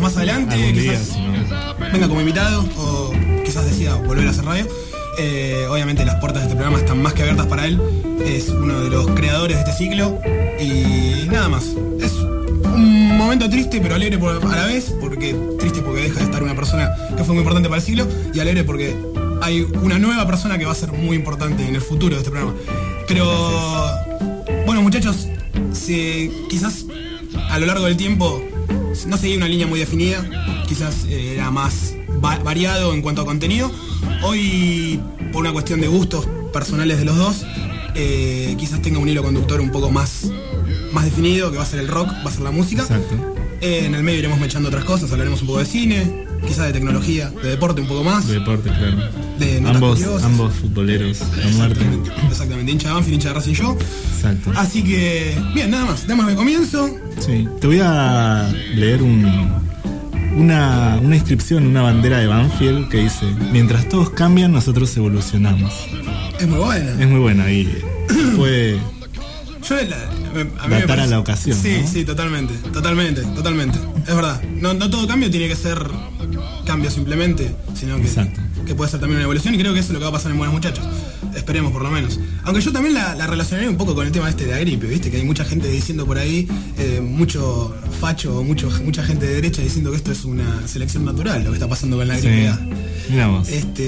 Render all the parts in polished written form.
más adelante, quizás venga como invitado o quizás decida volver a hacer radio. Obviamente las puertas de este programa están más que abiertas para él. Es uno de los creadores de este ciclo y nada más. Es un momento triste pero alegre a la vez, porque triste porque deja de estar una persona que fue muy importante para el ciclo, y alegre porque hay una nueva persona que va a ser muy importante en el futuro de este programa. Pero bueno, muchachos, quizás a lo largo del tiempo no seguía una línea muy definida, quizás era más variado en cuanto a contenido. Hoy, por una cuestión de gustos personales de los dos, quizás tenga un hilo conductor un poco más definido, que va a ser el rock, va a ser la música. Exacto. En el medio iremos mechando otras cosas, hablaremos un poco de cine, quizás de tecnología, de deporte un poco más. De deporte, claro. De ambos futboleros a muerte. Exactamente, hincha de Banfield, hincha de Racing yo. Exacto. Así que, bien, nada más, démosle comienzo. Sí, te voy a leer una inscripción, una bandera de Banfield que dice: mientras todos cambian, nosotros evolucionamos. Es muy buena. Es muy buena y puede datar a la ocasión. Sí, ¿no? Sí, totalmente. Es verdad. No todo cambio tiene que ser cambio simplemente, sino que puede ser también una evolución, y creo que eso es lo que va a pasar en Buenos Muchachos. Esperemos por lo menos. Aunque yo también la relacionaría un poco con el tema de la gripe, ¿viste? Que hay mucha gente diciendo por ahí, mucho facho, mucha gente de derecha diciendo que esto es una selección natural, lo que está pasando con la gripe A. Miramos.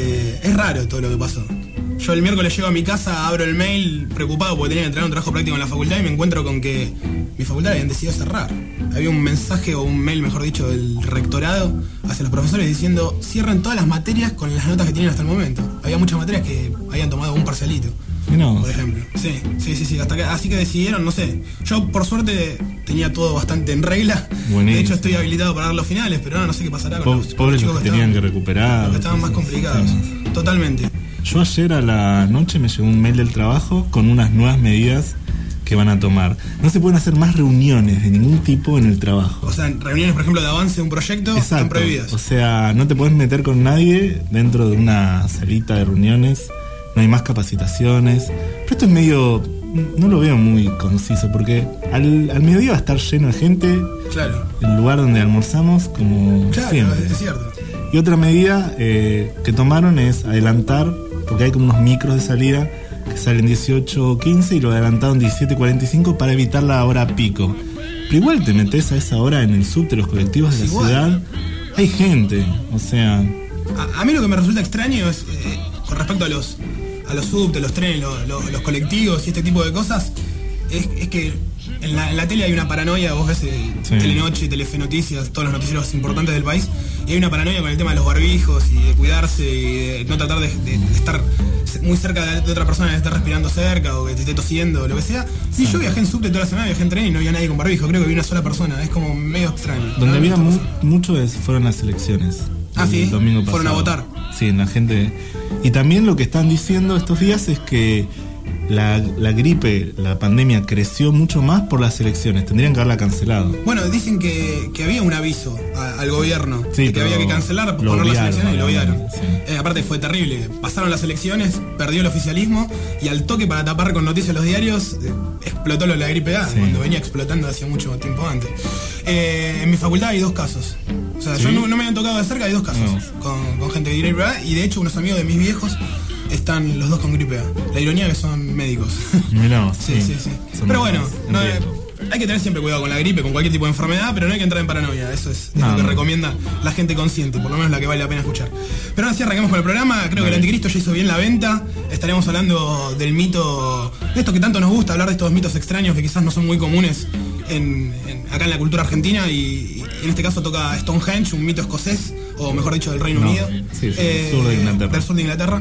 Es raro todo lo que pasó. Yo el miércoles llego a mi casa, abro el mail preocupado porque tenía que entregar un trabajo práctico en la facultad y me encuentro con que mi facultad habían decidido cerrar. Había un mensaje o un mail, mejor dicho, del rectorado hacia los profesores diciendo: cierren todas las materias con las notas que tienen hasta el momento. Había muchas materias que habían tomado un parcialito, por ejemplo. Sí. Así que decidieron, no sé. Yo por suerte tenía todo bastante en regla. Buenísimo. De hecho estoy habilitado para dar los finales, pero ahora no sé qué pasará con los chicos que tenían que recuperar. Los que estaban más complicados. Totalmente. Yo ayer a la noche me llegó un mail del trabajo con unas nuevas medidas que van a tomar. No se pueden hacer más reuniones de ningún tipo en el trabajo. O sea, reuniones, por ejemplo, de avance de un proyecto, están prohibidas. O sea, no te puedes meter con nadie dentro de una salita de reuniones, no hay más capacitaciones. Pero esto es medio... no lo veo muy conciso, porque al mediodía va a estar lleno de gente. Claro. El lugar donde almorzamos, como siempre. Es cierto. Y otra medida que tomaron es adelantar, porque hay como unos micros de salida que salen 18:15 y lo adelantaron 17:45 para evitar la hora pico. Pero igual te metes a esa hora en el subte, los colectivos de la ciudad, hay gente, o sea... A mí lo que me resulta extraño es, con respecto a los subtes, los trenes, los colectivos y este tipo de cosas, es que en la tele hay una paranoia. Vos ves Telenoche, Telefe Noticias, todos los noticieros importantes del país, y hay una paranoia con el tema de los barbijos y de cuidarse y de no tratar de estar muy cerca de otra persona que esté respirando cerca o que te esté tosiendo o lo que sea. Y yo viajé en subte toda la semana, viajé en tren y no había nadie con barbijo. Creo que vi una sola persona, es como medio extraño. Donde había mucho fueron las elecciones. Sí, domingo pasado. Fueron a votar. Sí, la gente. Y también lo que están diciendo estos días es que la gripe, la pandemia creció mucho más por las elecciones. Tendrían que haberla cancelado. Bueno, dicen que había un aviso al gobierno de que había que cancelar, poner las elecciones, y lo obviaron. Sí. Aparte fue terrible. Pasaron las elecciones, perdió el oficialismo y al toque, para tapar con noticias los diarios, explotó lo de la gripe A, cuando venía explotando hacía mucho tiempo antes. En mi facultad hay 2 casos. O sea, yo no me habían tocado de cerca, hay 2 casos con gente de gripe A, y de hecho unos amigos de mis viejos están los 2 con gripe A. La ironía es que son médicos. Mirá, sí. Pero bueno, hay que tener siempre cuidado con la gripe, con cualquier tipo de enfermedad, pero no hay que entrar en paranoia. Eso es lo que recomienda la gente consciente, por lo menos la que vale la pena escuchar. Pero ahora sí arranquemos con el programa. Creo que el anticristo ya hizo bien la venta. Estaremos hablando del mito, de esto que tanto nos gusta, hablar de estos mitos extraños que quizás no son muy comunes acá en la cultura argentina, y en este caso toca Stonehenge, un mito escocés, o mejor dicho del Reino Unido. Sí, sur de Inglaterra. Del sur de Inglaterra.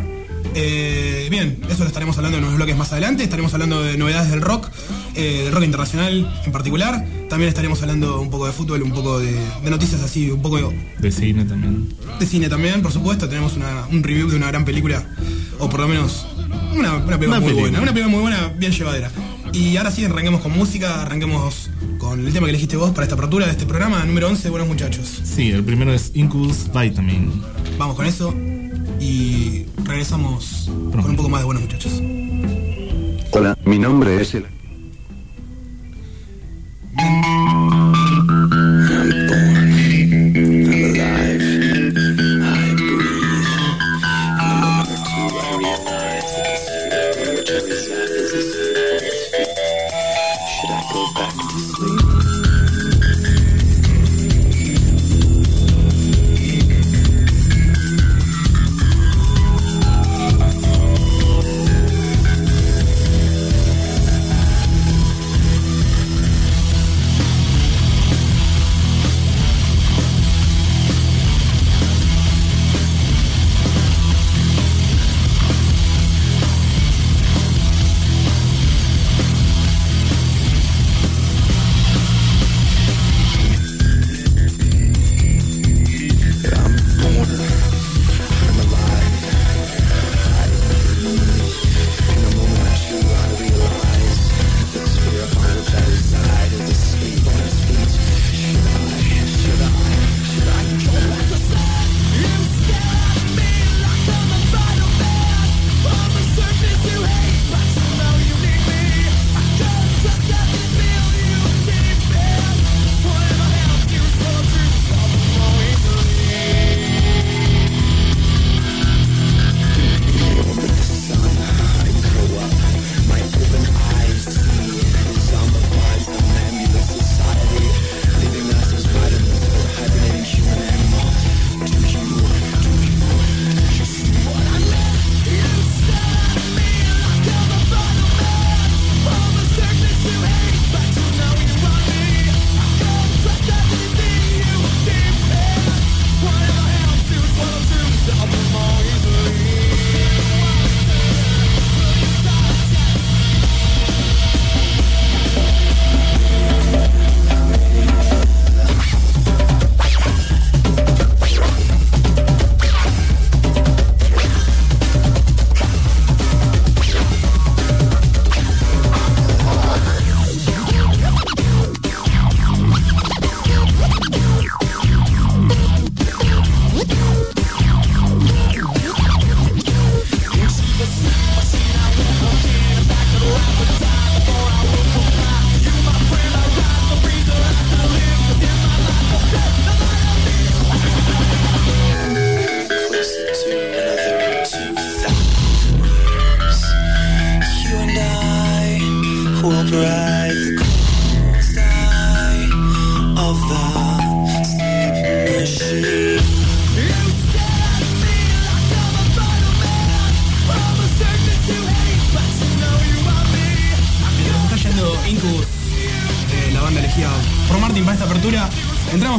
Bien, eso lo estaremos hablando en unos bloques más adelante. Estaremos hablando de novedades del rock internacional en particular. También estaremos hablando un poco de fútbol, un poco de noticias así, un poco de cine también. De cine también, por supuesto. Tenemos un review de una gran película, o por lo menos una película muy buena. Una película muy buena, bien llevadera. Y ahora sí, arranquemos con música, arranquemos con el tema que elegiste vos para esta apertura de este programa, número 11 de Buenos Muchachos. Sí, el primero es Incubus Vitamin. Vamos con eso y regresamos con un poco más de Buenos Muchachos. Hola, mi nombre es el... I'm born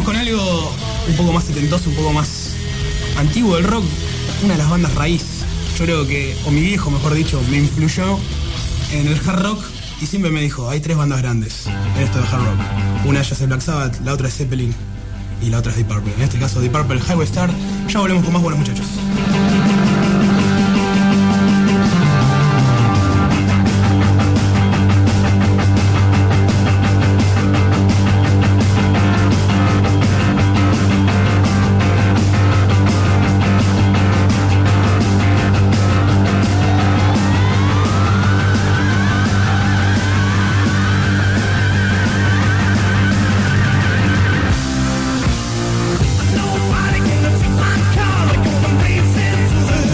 Vamos con algo un poco más setentoso, un poco más antiguo del rock. Una de las bandas raíz. Yo creo que, o mi viejo mejor dicho, me influyó en el hard rock y siempre me dijo, hay 3 bandas grandes en esto de hard rock. Una de ellas es Black Sabbath, la otra es Zeppelin y la otra es Deep Purple. En este caso Deep Purple, Highway Star. Ya volvemos con más buenos muchachos. Nobody can touch my car, like on the bases.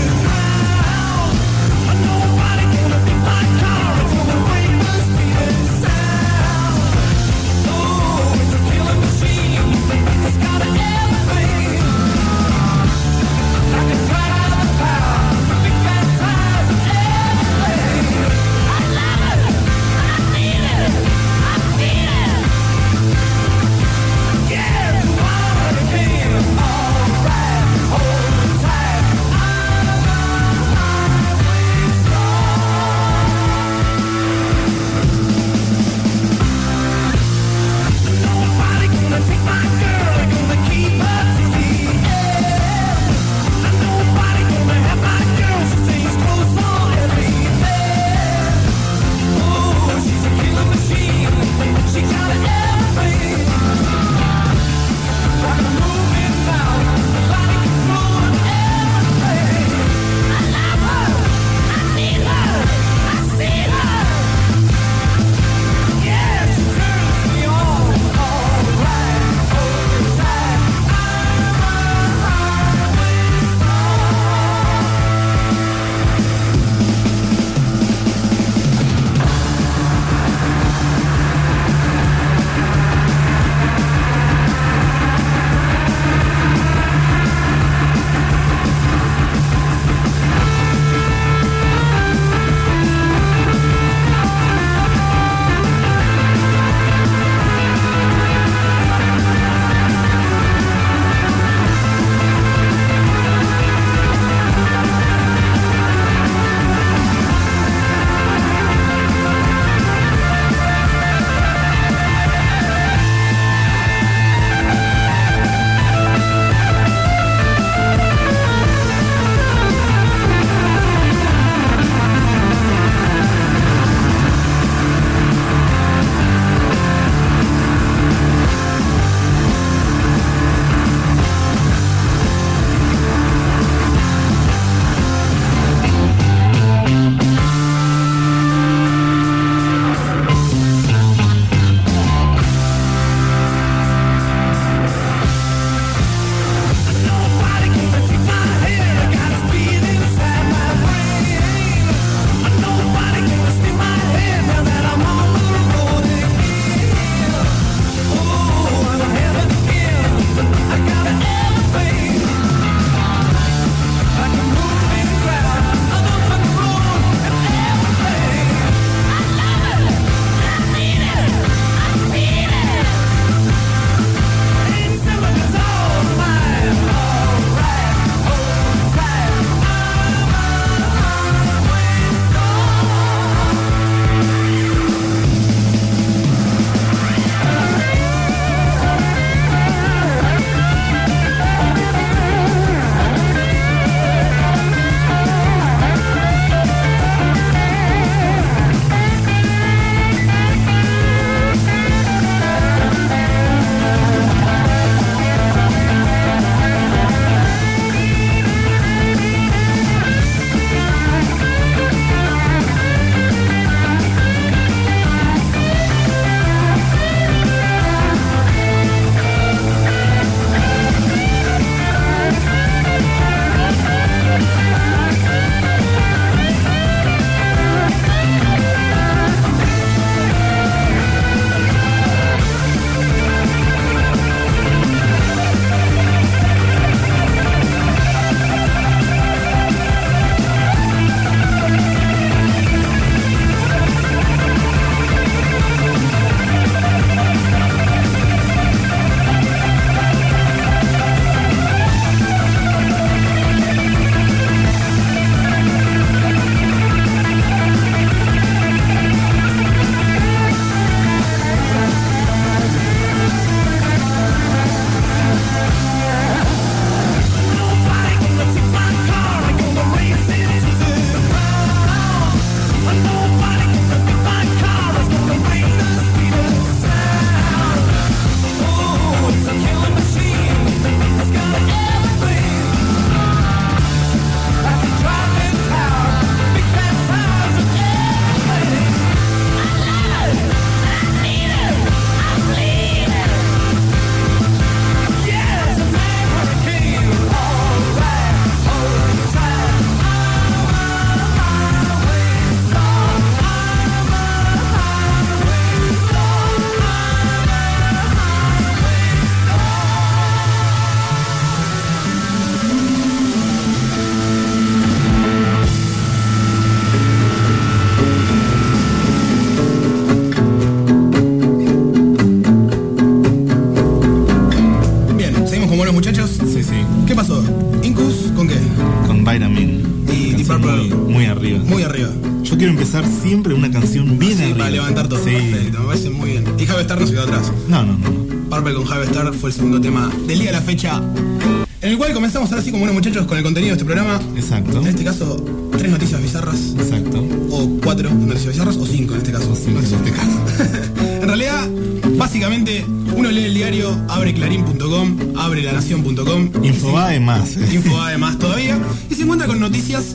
con buenos muchachos. Sí, sí. ¿Qué pasó? ¿Incus con qué? Con Vitamin. Y Deep Canción Purple. muy arriba. Muy arriba. Yo quiero empezar siempre una canción bien Sí, arriba. para levantar todo. Sí. Perfecto, me parece muy bien. Y Jave Star no se quedó atrás. No. Purple con Jave Star fue el segundo tema del día de la fecha, en el cual comenzamos ahora sí como buenos muchachos con el contenido de este programa. Exacto. En este caso, 3 noticias bizarras. Exacto. O 4 noticias bizarras, o 5 en este caso. Sí, en este caso. En realidad, básicamente, uno lee el diario, abre clarín.com, abre lanación.com. Infobae más. Infobae más todavía. Y se encuentra con noticias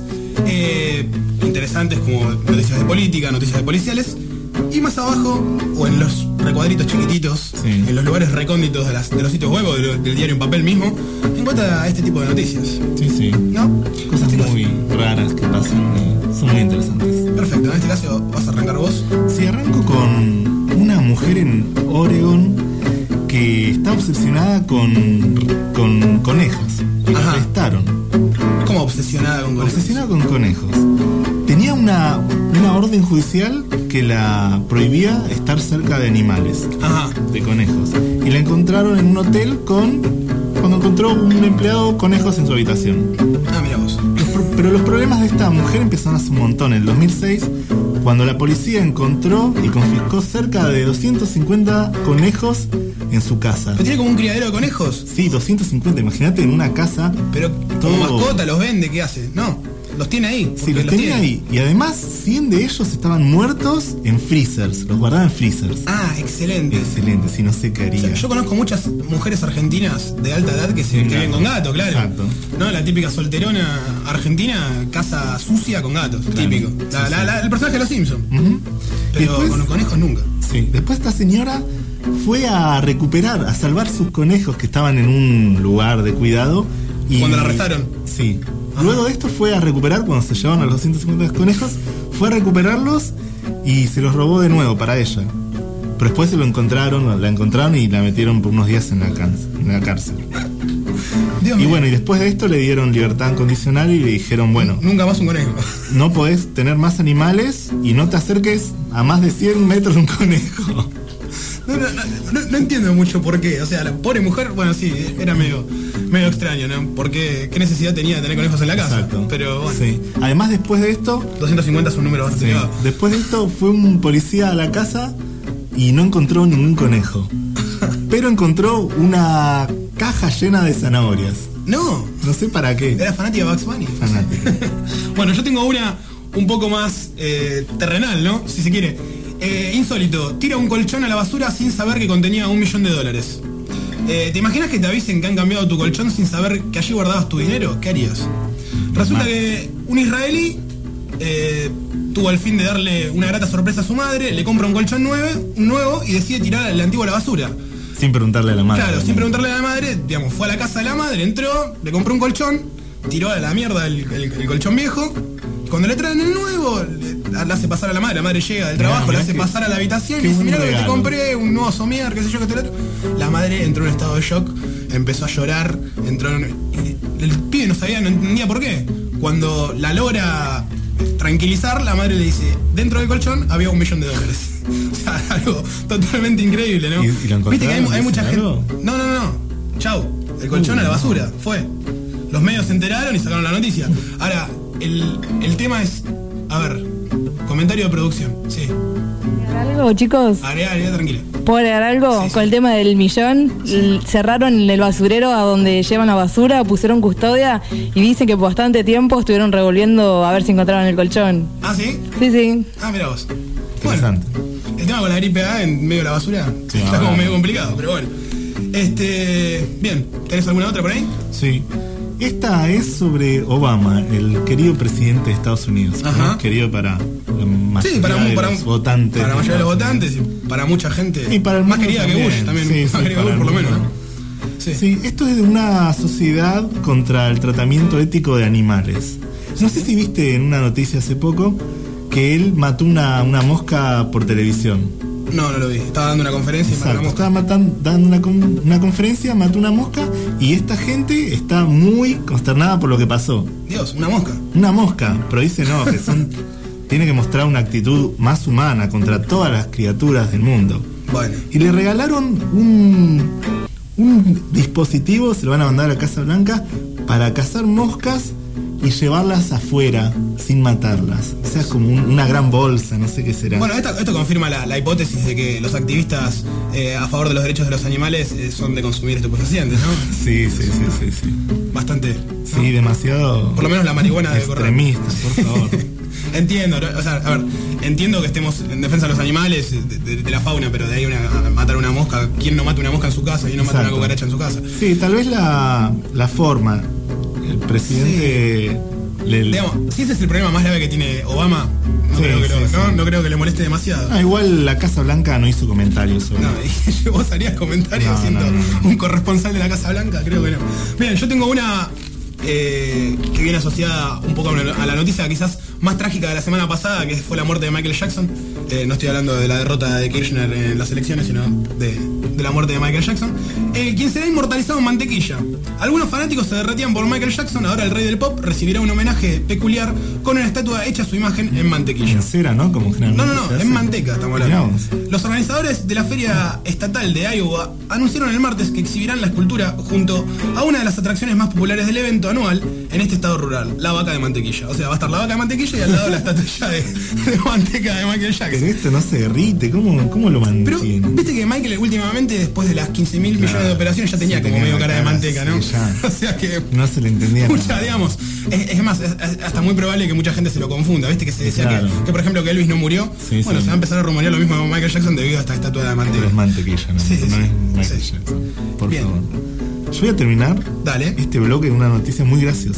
interesantes como noticias de política, noticias de policiales. Y más abajo, o en los recuadritos chiquititos, Sí. en los lugares recónditos de los sitios web o del diario en papel mismo, encuentra este tipo de noticias. Sí. ¿No? Cosas Este caso- muy raras que pasan y son muy interesantes. Perfecto, en este caso vas a arrancar vos. Sí, arranco con una mujer en Oregon que está obsesionada con conejos. Y la Ajá. arrestaron. Como obsesionada con conejos. Obsesionada con conejos. Tenía una orden judicial que la prohibía estar cerca de animales, Ajá. de conejos. Y la encontraron en un hotel cuando encontró un empleado conejos en su habitación. Ah, mira vos. Pero los problemas de esta mujer empezaron hace un montón. En el 2006, cuando la policía encontró y confiscó cerca de 250 conejos en su casa. ¿Pero tiene como un criadero de conejos? Sí, 250, imagínate en una casa. Pero como Todo. mascota los vende, ¿qué hace? No, los tiene ahí. Sí, porque los tenía ahí. Y además, 100 de ellos estaban muertos en freezers. Los guardaba en freezers. Ah, excelente. Excelente, si no sé qué O haría. sea, yo conozco muchas mujeres argentinas de alta edad que viven con gato, claro. Exacto. ¿No? La típica solterona argentina, casa sucia con gatos, típico. El personaje de los Simpsons. Ujú. Pero Después- con los conejos nunca. Sí, después esta señora fue a recuperar, a salvar sus conejos que estaban en un lugar de cuidado. Y Cuando la arrestaron. Sí. Ajá. Luego de esto fue a recuperar, cuando se llevaron a los 250 conejos, fue a recuperarlos y se los robó de nuevo para ella. Pero después la encontraron y la metieron por unos días en la cárcel. Dios Y mío. bueno, y después de esto le dieron libertad condicional y le dijeron, bueno, Nunca más un conejo. no podés tener más animales y no te acerques a más de 100 metros de un conejo. No entiendo mucho por qué. O sea, la pobre mujer, bueno, sí, era medio extraño, ¿no? Porque qué necesidad tenía de tener conejos en la casa. Exacto. Pero bueno, Sí. Además, después de esto, 250 es un número bastante sí, elevado. después de esto fue un policía a la casa y no encontró ningún conejo. Pero encontró una caja llena de zanahorias. No, No sé para qué. era fanática de Bugs Bunny. Fanática. Bueno, yo tengo una un poco más terrenal, ¿no? Si se quiere. Insólito, tira un colchón a la basura sin saber que contenía $1 millón. ¿Te imaginas que te avisen que han cambiado tu colchón sin saber que allí guardabas tu dinero? ¿Qué harías? Resulta Mal. que un israelí tuvo al fin de darle una grata sorpresa a su madre, le compra un colchón nuevo y decide tirar el antiguo a la basura. Sin preguntarle a la madre. Claro, sin preguntarle a la madre, digamos, fue a la casa de la madre, entró, le compró un colchón, tiró a la mierda el colchón viejo. Cuando le traen el nuevo, le hace pasar a la madre llega del trabajo, Mirá le hace qué- pasar a la habitación y qué dice, buen mirá lo que te regalo. compré, un nuevo somier, qué sé yo, qué te lo otro. La madre entró en un estado de shock, empezó a llorar, y el pibe no entendía por qué. Cuando la logra tranquilizar, la madre le dice, dentro del colchón había $1 millón. O sea, algo totalmente increíble, ¿no? ¿Y lo Viste que hay encontraron? mucha gente. ¿Algo? No. Chau. El colchón a la basura. Fue. Los medios se enteraron y sacaron la noticia. Ahora, el tema es. A ver, comentario de producción. Sí. ¿Algo, chicos? Agregá, tranquila. ¿Puedo agregar algo? Sí, sí. Con el tema del millón, cerraron el basurero a donde llevan la basura, pusieron custodia y dicen que por bastante tiempo estuvieron revolviendo a ver si encontraban el colchón. Ah, ¿sí? Sí. Ah, mira vos. Interesante. Bueno, el tema con la gripe A en medio de la basura Sí, está ahora. como medio complicado, pero bueno. Bien, ¿tenés alguna otra por ahí? Sí. Esta es sobre Obama, el querido presidente de Estados Unidos. Ajá. ¿no? Querido para la mayoría Sí, para de los votantes. Para la mayoría de los Estados votantes y para mucha gente. Y para el más mundo querida que también. Bush también. Sí, más sí, querida que para Bush el por lo mundo. menos, ¿no? Sí, esto es de una sociedad contra el tratamiento ético de animales. No sé si viste en una noticia hace poco que él mató una mosca por televisión. No lo vi. Estaba dando una conferencia y mató Exacto, una mosca. estaba dando una conferencia, mató una mosca y esta gente está muy consternada por lo que pasó. Dios, una mosca. Una mosca, pero dice no, que tiene que mostrar una actitud más humana contra todas las criaturas del mundo. Bueno. Y le regalaron un dispositivo, se lo van a mandar a la Casa Blanca para cazar moscas y llevarlas afuera sin matarlas. O sea, es como una gran bolsa, no sé qué será. Bueno, esto confirma la hipótesis de que los activistas a favor de los derechos de los animales son de consumir estupefacientes, ¿no? Sí. Bastante. ¿no? Sí, demasiado. Por lo menos la marihuana debe correr. Extremistas, por favor. Entiendo, o sea, a ver, entiendo que estemos en defensa de los animales, de la fauna, pero de ahí a matar una mosca, ¿quién no mata una mosca en su casa? ¿Quién no mata una cucaracha en su casa? Sí, tal vez la forma. El presidente... Digamos, si ese es el problema más grave que tiene Obama, no creo que le moleste demasiado. Igual la Casa Blanca no hizo comentarios sobre... No, y vos harías comentarios siendo un corresponsal de la Casa Blanca, creo que no. Miren, yo tengo una que viene asociada un poco a la noticia quizás más trágica de la semana pasada, que fue la muerte de Michael Jackson. No estoy hablando de la derrota de Kirchner en las elecciones, sino de la muerte de Michael Jackson, quien será inmortalizado en mantequilla. Algunos fanáticos se derretían por Michael Jackson. Ahora el rey del pop recibirá un homenaje peculiar con una estatua hecha a su imagen en mantequilla. En cera, ¿no? Como generalmente No, en manteca estamos hablando. Los organizadores de la Feria Estatal de Iowa anunciaron el martes que exhibirán la escultura junto a una de las atracciones más populares del evento anual en este estado rural, la vaca de mantequilla. O sea, va a estar la vaca de mantequilla y al lado la estatua de manteca de Michael Jackson. Pero esto no se derrite, ¿cómo lo mantiene? Pero viste que Michael últimamente, después de las 15.000 millones de operaciones, ya tenía como medio cara de manteca, ¿no? Sí, o sea que no se le entendía nada. Digamos, es más, es hasta muy probable que mucha gente se lo confunda. Viste que se decía que por ejemplo, que Elvis no murió. Se va a empezar a rumorear lo mismo con Michael Jackson debido a esta estatua de manteca. Pero es mantequilla, no es Michael Jackson. Por favor. Yo voy a terminar este bloque con una noticia muy graciosa.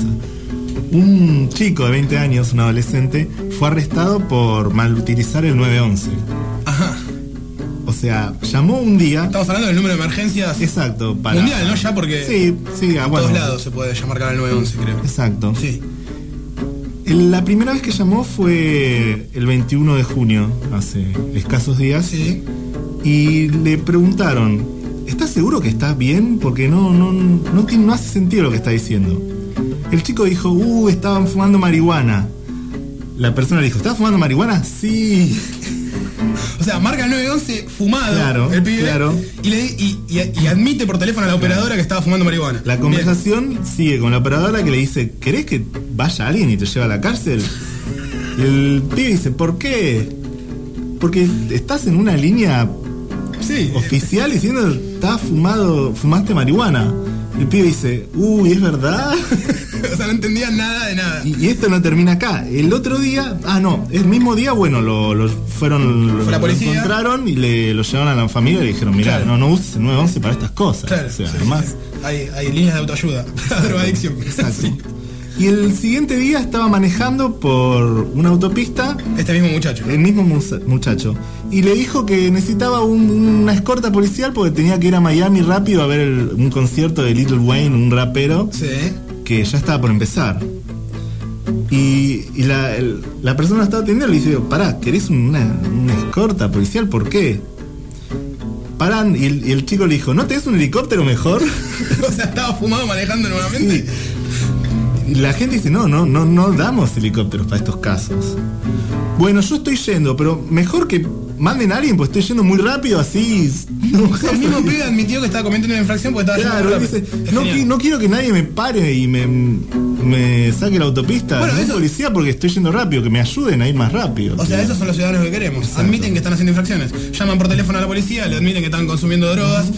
Un chico de 20 años, un adolescente, fue arrestado por malutilizar el 911. Ajá. O sea, llamó un día... Estamos hablando del número de emergencias... Exacto. Mundial, ¿no? Ya porque... Sí, en todos lados se puede llamar al 911, creo. Exacto. Sí. La primera vez que llamó fue el 21 de junio, hace escasos días. Sí. Y le preguntaron, ¿estás seguro que estás bien? Porque no hace sentido lo que está diciendo. El chico dijo, estaban fumando marihuana. La persona le dijo, ¿estabas fumando marihuana? Sí. O sea, marca el 911 fumado, claro, el pibe, claro. Y admite por teléfono a la operadora que estaba fumando marihuana. La conversación sigue con la operadora que le dice, ¿querés que vaya alguien y te lleve a la cárcel? Y el pibe dice, ¿por qué? Porque estás en una línea oficial diciendo, fumaste marihuana. El pibe dice, ¿es verdad? O sea, no entendía nada de nada. Y esto no termina acá. El otro día, el mismo día, bueno, lo encontraron y lo llevaron a la familia y le dijeron, mirá, no uses el 911 para estas cosas. Claro, o sea, además... Hay líneas de autoayuda, drogadicción. Exacto. Sí. Y el siguiente día estaba manejando por una autopista. Este mismo muchacho. El mismo muchacho. Y le dijo que necesitaba una escorta policial porque tenía que ir a Miami rápido a ver un concierto de Lil Wayne, un rapero. Sí. Que ya estaba por empezar. Y la persona estaba atendiendo y le dice, pará, ¿querés una escorta policial? ¿Por qué? Paran, y el chico le dijo, ¿no tenés un helicóptero mejor? O sea, estaba fumado manejando nuevamente. Sí. Y la gente dice, no damos helicópteros para estos casos. Bueno, yo estoy yendo, pero mejor que manden a alguien, pues estoy yendo muy rápido, así... El mismo pibe admitió que estaba cometiendo una infracción porque estaba yendo muy rápido. Dice, no quiero que nadie me pare y me saque la autopista. Bueno, no policía porque estoy yendo rápido, que me ayuden a ir más rápido. O sea, esos son los ciudadanos que queremos. Exacto. Admiten que están haciendo infracciones. Llaman por teléfono a la policía, le admiten que están consumiendo drogas,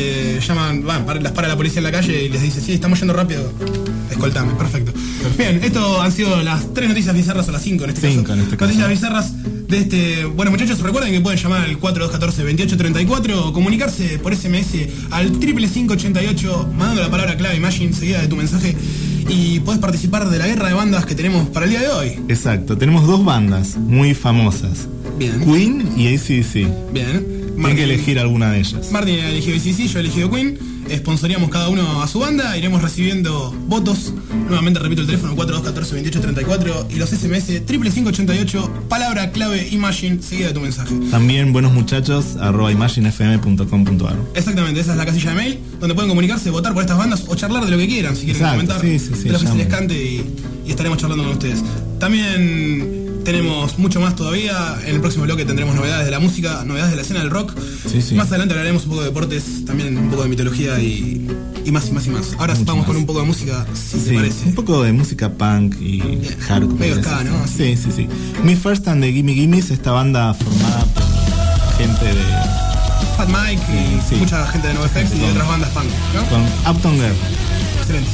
las para la policía en la calle y les dice, sí, estamos yendo rápido. Escoltame, perfecto. Bien, esto han sido las 3 noticias bizarras, o las 5 en este caso. Noticias bizarras de este... Bueno, muchachos, recuerden que pueden llamar al 4214-2834 o comunicarse por SMS al 55588 mandando la palabra clave Imagine seguida de tu mensaje y podés participar de la guerra de bandas que tenemos para el día de hoy. Exacto, tenemos 2 bandas muy famosas. Bien. Queen y AC/DC. Bien. Hay que elegir alguna de ellas. Martín ha elegido AC/DC, yo he elegido Queen. Sponsoríamos cada uno a su banda, iremos recibiendo votos. Nuevamente repito el teléfono 4214-2834 y los SMS 55588, palabra clave Imagine seguida de tu mensaje. También buenos muchachos @imaginefm.com.ar. Exactamente, esa es la casilla de mail donde pueden comunicarse, votar por estas bandas o charlar de lo que quieran, si quieren comentar sí, de lo que se les cante y estaremos charlando con ustedes. También tenemos mucho más todavía. En el próximo bloque tendremos novedades de la música, novedades de la escena del rock. Sí. Más adelante hablaremos un poco de deportes, también un poco de mitología y más y más y más. Ahora Mucho vamos más. con un poco de música, si te parece. Un poco de música punk y hardcore. Medio ska, ¿no? Sí. Me First and the Gimme Gimmes, esta banda formada por gente de... Fat Mike y Sí. mucha gente de NoFX y de otras bandas punk, ¿no? con Uptown Girl. Excelente.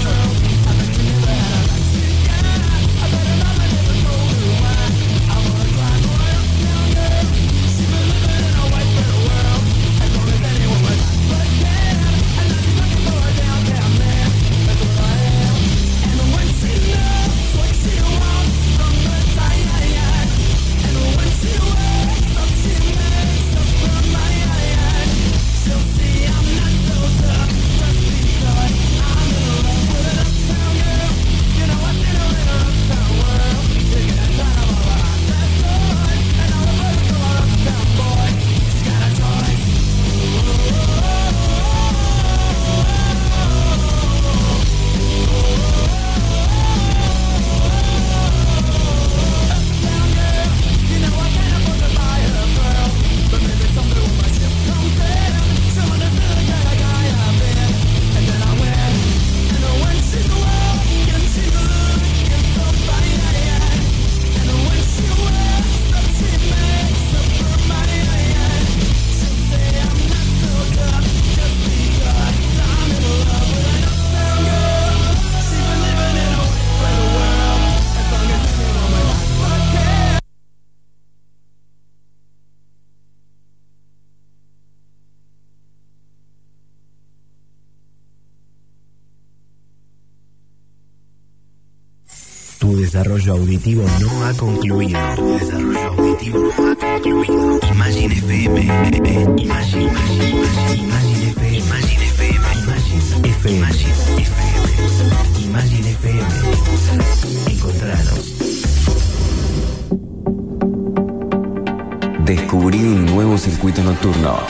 Tu desarrollo auditivo no ha concluido. Imagine FM. Imagine FM. Encontranos. Descubrir un nuevo circuito nocturno.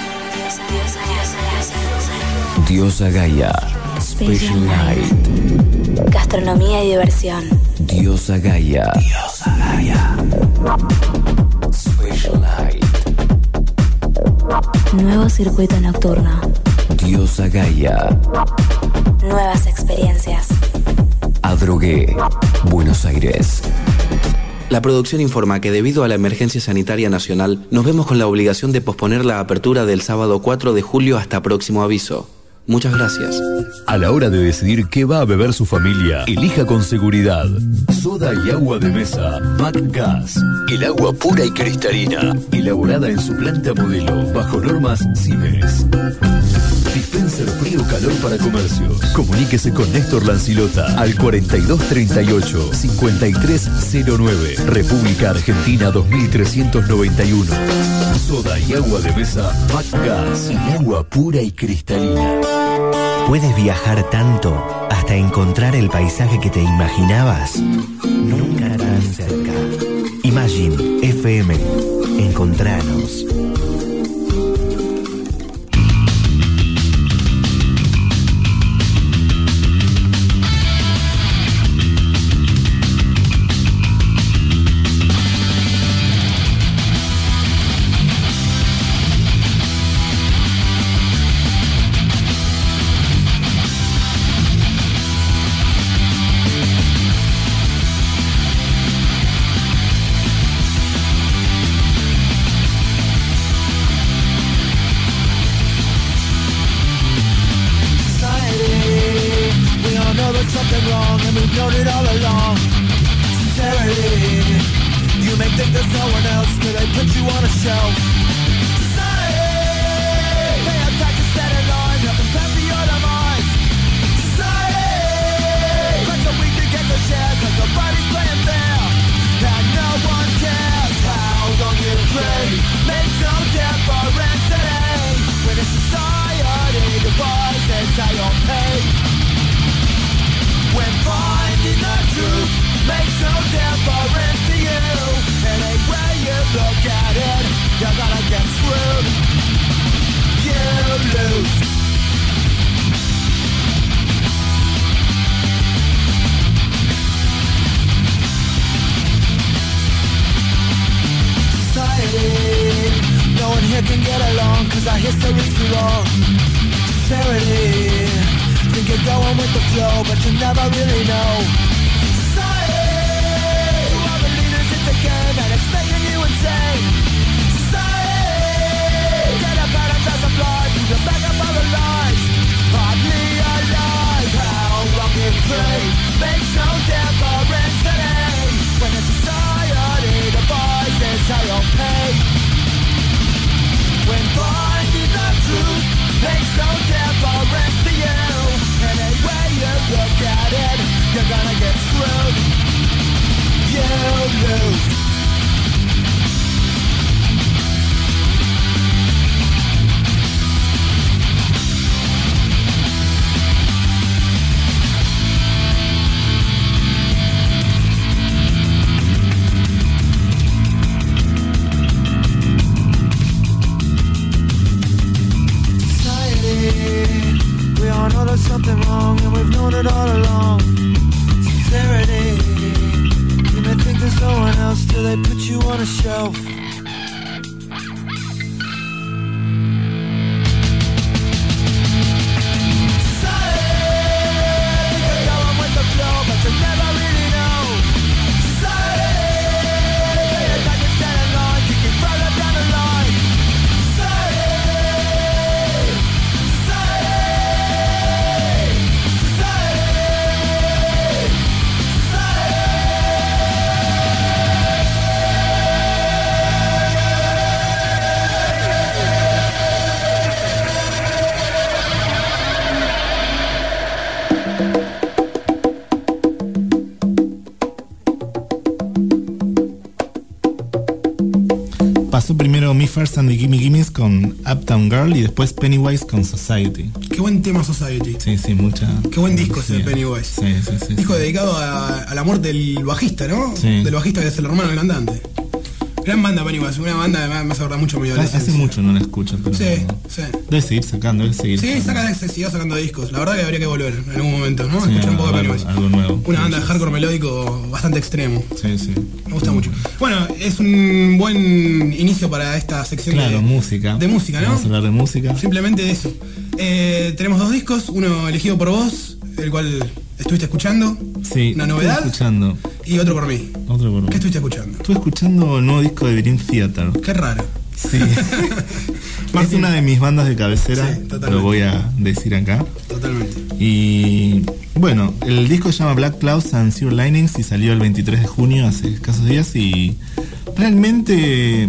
Diosa Gaia. Special Night. Gastronomía y diversión. Diosa Gaia. Special Night. Nuevo circuito nocturno. Diosa Gaia. Nuevas experiencias. Adrogué, Buenos Aires. La producción informa que debido a la emergencia sanitaria nacional, nos vemos con la obligación de posponer la apertura del sábado 4 de julio hasta próximo aviso. Muchas gracias. A la hora de decidir qué va a beber su familia, elija con seguridad. Soda y agua de mesa MacGas. El agua pura y cristalina, elaborada en su planta modelo, bajo normas Siemens. Dispenser frío calor para comercios. Comuníquese con Néstor Lancilota al 4238-5309. República Argentina 2391. Soda y agua de mesa MacGas. El agua pura y cristalina. ¿Puedes viajar tanto hasta encontrar el paisaje que te imaginabas? Nunca tan cerca. Imagine FM. Encontranos. Look at it, you gotta for charity. Think you're going with the flow, but you never really know. Society, who are the leaders in the game and it's making you insane. Society, get up and invest a fly through the back of other lives. Hardly alive, how walking free makes no difference today. When a society devises how you'll pay. When finding the truth makes no difference to you. Any way you look at it, you're gonna get screwed. You lose. We all know there's something wrong and we've known it all along. Sincerity, you may think there's no one else till they put you on a shelf. Society, you're going with the flow, but you never really know. Society, it's like you stand in line, you keep further down the line. Pasó primero Me First and the Gimme Gimmes con Uptown Girl y después Pennywise con Society. Qué buen tema Society. Sí, mucha. Qué buen disco ese de Pennywise. Sí. Disco dedicado a la muerte del bajista, ¿no? Sí. Del bajista que es el hermano del cantante. Gran banda Pennywise, una banda que me hace acordar mucho a mi adolescencia. Hace mucho no la escucho, pero. Sí. Debe seguir sacando, Sí, siguió sacando discos. La verdad que habría que volver en algún momento, ¿no? Sí, escuchar un poco de Pennywise. Algo nuevo. Una banda de hardcore melódico bastante extremo. Sí. Me gusta mucho. Bueno, es un buen inicio para esta sección de música. De música, ¿no? Vamos a hablar de música. Simplemente de eso. Tenemos dos discos, uno elegido por vos, el cual estuviste escuchando. Sí, una novedad. Estuve escuchando. Y otro por mí. ¿Qué estuviste escuchando? Estuve escuchando el nuevo disco de Dream Theater. Qué raro. Sí. Es una de mis bandas de cabecera, sí, lo voy a decir acá. Totalmente. Y bueno, el disco se llama Black Clouds and Silver Linings y salió el 23 de junio, hace escasos días, y realmente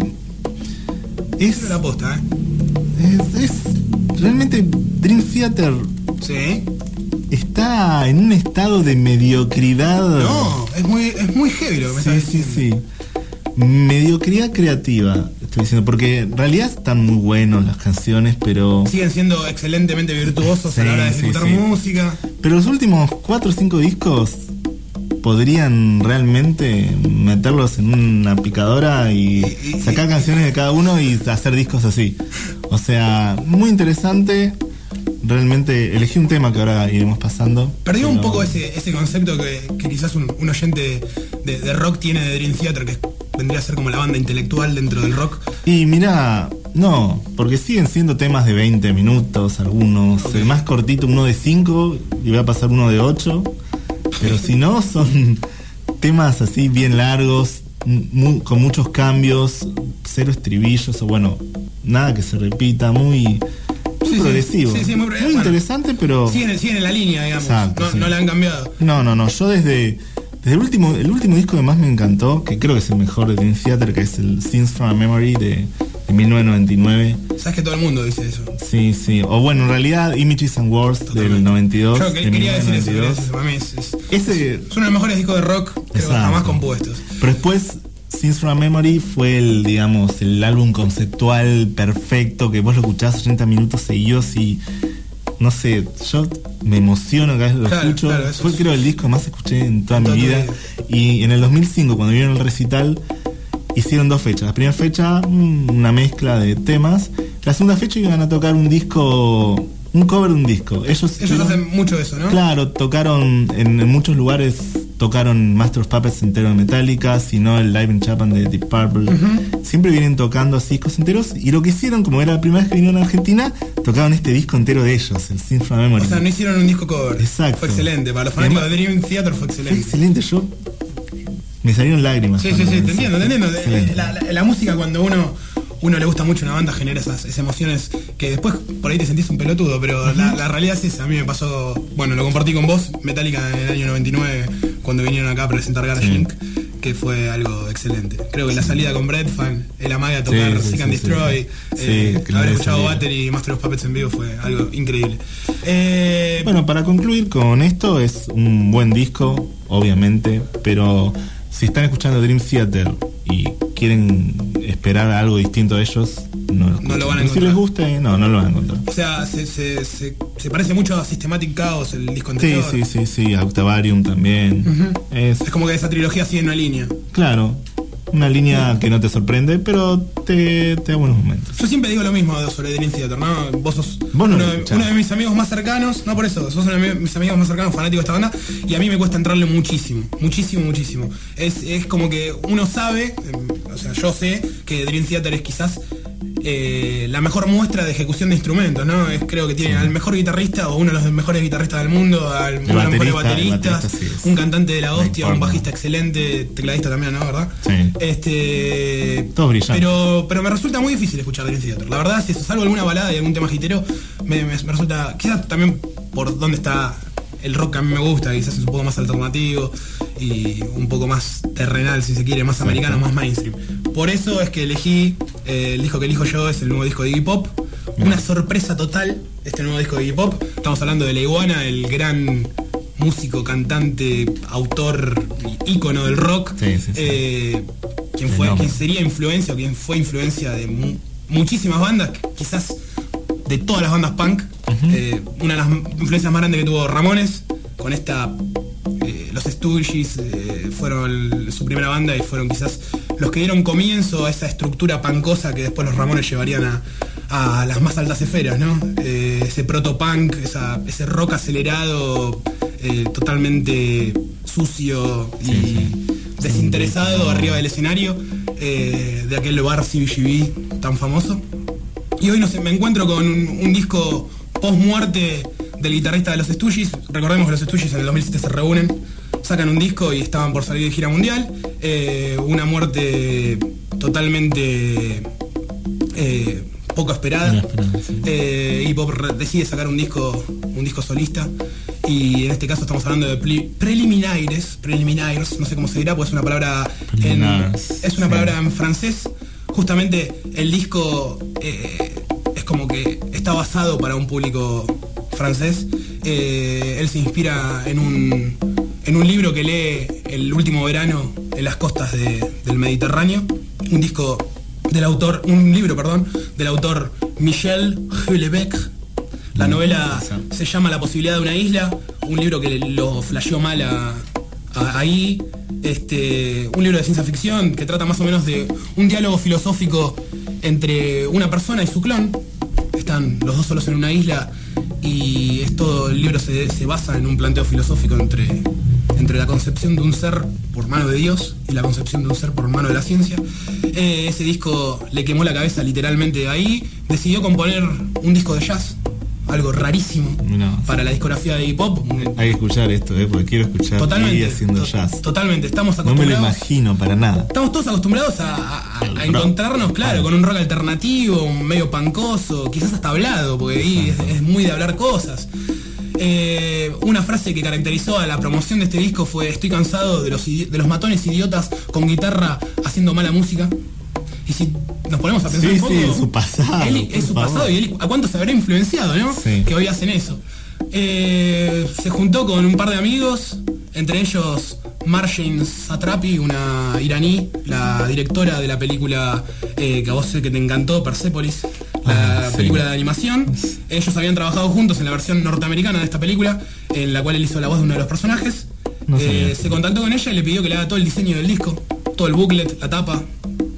es la posta, es realmente Dream Theater. Sí. Está en un estado de mediocridad. No, es muy heavy lo que me estás diciendo. Sí. Mediocridad creativa, estoy diciendo, porque en realidad están muy buenos las canciones, pero siguen siendo excelentemente virtuosos a la hora de ejecutar música. Pero los últimos 4 o 5 discos podrían realmente meterlos en una picadora y sacar canciones de cada uno y hacer discos así. O sea, muy interesante. Realmente elegí un tema que ahora iremos pasando. Perdió un poco ese concepto que quizás un oyente de rock tiene de Dream Theater, que vendría a ser como la banda intelectual dentro del rock. Y mira, no, porque siguen siendo temas de 20 minutos algunos. Okay. El más cortito, uno de 5, y voy a pasar uno de 8. Pero si no, son temas así bien largos, con muchos cambios, 0 estribillos, o bueno, nada que se repita, muy progresivo. Sí, muy interesante, pero siguen en la línea, digamos. Exacto, no la han cambiado. No, yo desde el último disco que más me encantó, que creo que es el mejor de Dream Theater, que es el Scenes from a Memory de 1999. Sabes que todo el mundo dice eso. Sí, o bueno, en realidad Images and Words del 92. Yo quería decir eso, para mí es uno de los mejores discos de rock que jamás compuestos. Pero después Scenes from a Memory fue el álbum conceptual perfecto, que vos lo escuchás 80 minutos seguidos y no sé, yo me emociono cada vez lo escucho. Claro, fue creo el disco que más escuché en toda mi vida. Y en el 2005, cuando vieron el recital, hicieron 2 fechas. La primera fecha, una mezcla de temas. La segunda fecha iban a tocar un cover de un disco. Ellos hacen mucho eso, ¿no? Claro, tocaron en muchos lugares tocaron Master of Puppets entero de Metallica, sino el Live in Japan de Deep Purple. Siempre vienen tocando así discos enteros, y lo que hicieron, como era la primera vez que vinieron a Argentina, tocaban este disco entero de ellos, el Sin From Memory. O sea, no hicieron un disco cover. Exacto. Fue excelente. Para los fanáticos de Dream Theater fue excelente. Fue excelente, me salieron lágrimas. Sí, te entiendo. La música, cuando uno le gusta mucho una banda, genera esas emociones que después por ahí te sentís un pelotudo, pero la realidad es esa. A mí me pasó, bueno, lo compartí con vos, Metallica en el año 99, cuando vinieron acá a presentar Garage Inc., que fue algo excelente. Creo que la salida con Brett Fan, el amague a tocar Seek and Destroy, haber escuchado Battery y Master of Puppets en vivo fue algo increíble. Bueno, para concluir con esto, es un buen disco, obviamente, pero si están escuchando Dream Theater y quieren esperar algo distinto a ellos, no lo van a encontrar. Si les guste, no lo van a encontrar. O sea, se parece mucho a Systematic Chaos, el disco anterior. Sí, Octavarium también. Es como que esa trilogía sigue en una línea. Claro, una línea que no te sorprende, pero te da buenos momentos. Yo siempre digo lo mismo sobre Dream Theater, ¿no? Vos sos uno de mis amigos más cercanos, no por eso, sos uno de mis amigos más cercanos, fanáticos de esta banda, y a mí me cuesta entrarle muchísimo. Es como que uno sabe, o sea, yo sé que Dream Theater es quizás la mejor muestra de ejecución de instrumentos, ¿no? Creo que tiene al mejor guitarrista, o uno de los mejores guitarristas del mundo, uno de los mejores bateristas, un cantante de la hostia, un bajista excelente, tecladista también, ¿no? ¿Verdad? Sí. Todo brillante. Pero me resulta muy difícil escuchar Dream Theater. La verdad, si salvo alguna balada y algún tema hitero, me resulta, quizás también por dónde está el rock que a mí me gusta, quizás es un poco más alternativo y un poco más terrenal, si se quiere, más americano, más mainstream. Por eso es que elegí el disco que elijo yo, es el nuevo disco de Iggy Pop. Una sorpresa total, este nuevo disco de Iggy Pop. Estamos hablando de La Iguana, el gran músico, cantante, autor, ícono del rock. Quien sería influencia, o quien fue influencia de muchísimas bandas, quizás de todas las bandas punk. Una de las influencias más grandes que tuvo Ramones, con esta los Stooges fueron su primera banda y fueron quizás los que dieron comienzo a esa estructura punkosa que después los Ramones llevarían a las más altas esferas, ¿no? Ese proto-punk, ese rock acelerado, totalmente sucio y desinteresado arriba del escenario, de aquel lugar CBGB tan famoso. Y hoy me encuentro con un disco post-muerte del guitarrista de los Stooges. Recordemos que los Stooges en el 2007 se reúnen, sacan un disco y estaban por salir de gira mundial. Una muerte totalmente poco esperada. Y Pop decide sacar un disco solista. Y en este caso estamos hablando de preliminaires, no sé cómo se dirá, pues es una palabra palabra en francés. Justamente el disco es como que está basado para un público francés. Él se inspira en un libro que lee el último verano en las costas del Mediterráneo. Un libro del autor Michel Houellebecq. La novela se llama La posibilidad de una isla, un libro que lo flasheó mal ahí. Un libro de ciencia ficción que trata más o menos de un diálogo filosófico entre una persona y su clon. Están los dos solos en una isla y el libro se basa en un planteo filosófico entre la concepción de un ser por mano de Dios y la concepción de un ser por mano de la ciencia. Ese disco le quemó la cabeza literalmente ahí. Decidió componer un disco de jazz, algo rarísimo para la discografía de Iggy Pop. Hay que escuchar esto, porque quiero escuchar Iggy haciendo jazz. Totalmente, estamos acostumbrados. No me lo imagino para nada. Estamos todos acostumbrados a encontrarnos, con un rock alternativo, un medio pancoso, quizás hasta hablado, porque ahí es muy de hablar cosas. Una frase que caracterizó a la promoción de este disco fue: estoy cansado de los matones idiotas con guitarra haciendo mala música. Y si nos ponemos a pensar un poco, su pasado. Es su pasado, y él a cuánto se habrá influenciado, ¿no? Que hoy hacen eso. Se juntó con un par de amigos, entre ellos Marjane Satrapi, una iraní, la directora de la película que a vos sé que te encantó, Persepolis, la película de animación. Ellos habían trabajado juntos en la versión norteamericana de esta película, en la cual él hizo la voz de uno de los personajes. Se contactó con ella y le pidió que le haga todo el diseño del disco, todo el booklet, la tapa,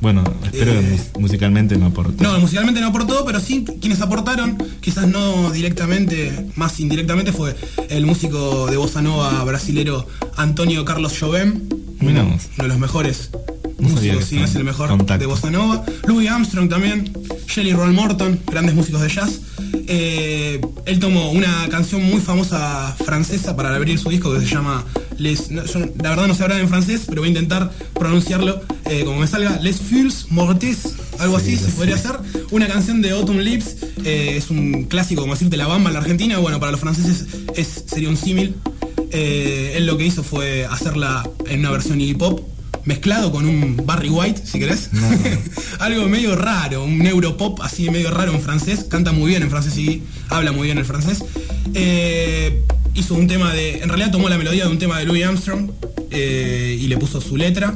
Bueno, espero que musicalmente no aportó. No, musicalmente no aportó, pero sí quienes aportaron, quizás no directamente, más indirectamente, fue el músico de bossa nova brasilero Antonio Carlos Jobim, uno de los mejores músicos, si no es el mejor de bossa nova. Louis Armstrong también, Jelly Roll Morton, grandes músicos de jazz. Él tomó una canción muy famosa francesa para abrir su disco que se llama yo la verdad no sé hablar en francés, pero voy a intentar pronunciarlo como me salga. Les Feuilles Mortes, algo así se podría hacer. Una canción de Autumn Leaves, es un clásico, como decirte La Bamba en la Argentina. Bueno, para los franceses sería un símil. Él lo que hizo fue hacerla en una versión Iggy Pop, mezclado con un Barry White, si querés. No. Algo medio raro, un neuropop así medio raro en francés. Canta muy bien en francés y habla muy bien el francés. Hizo un tema en realidad tomó la melodía de un tema de Louis Armstrong y le puso su letra.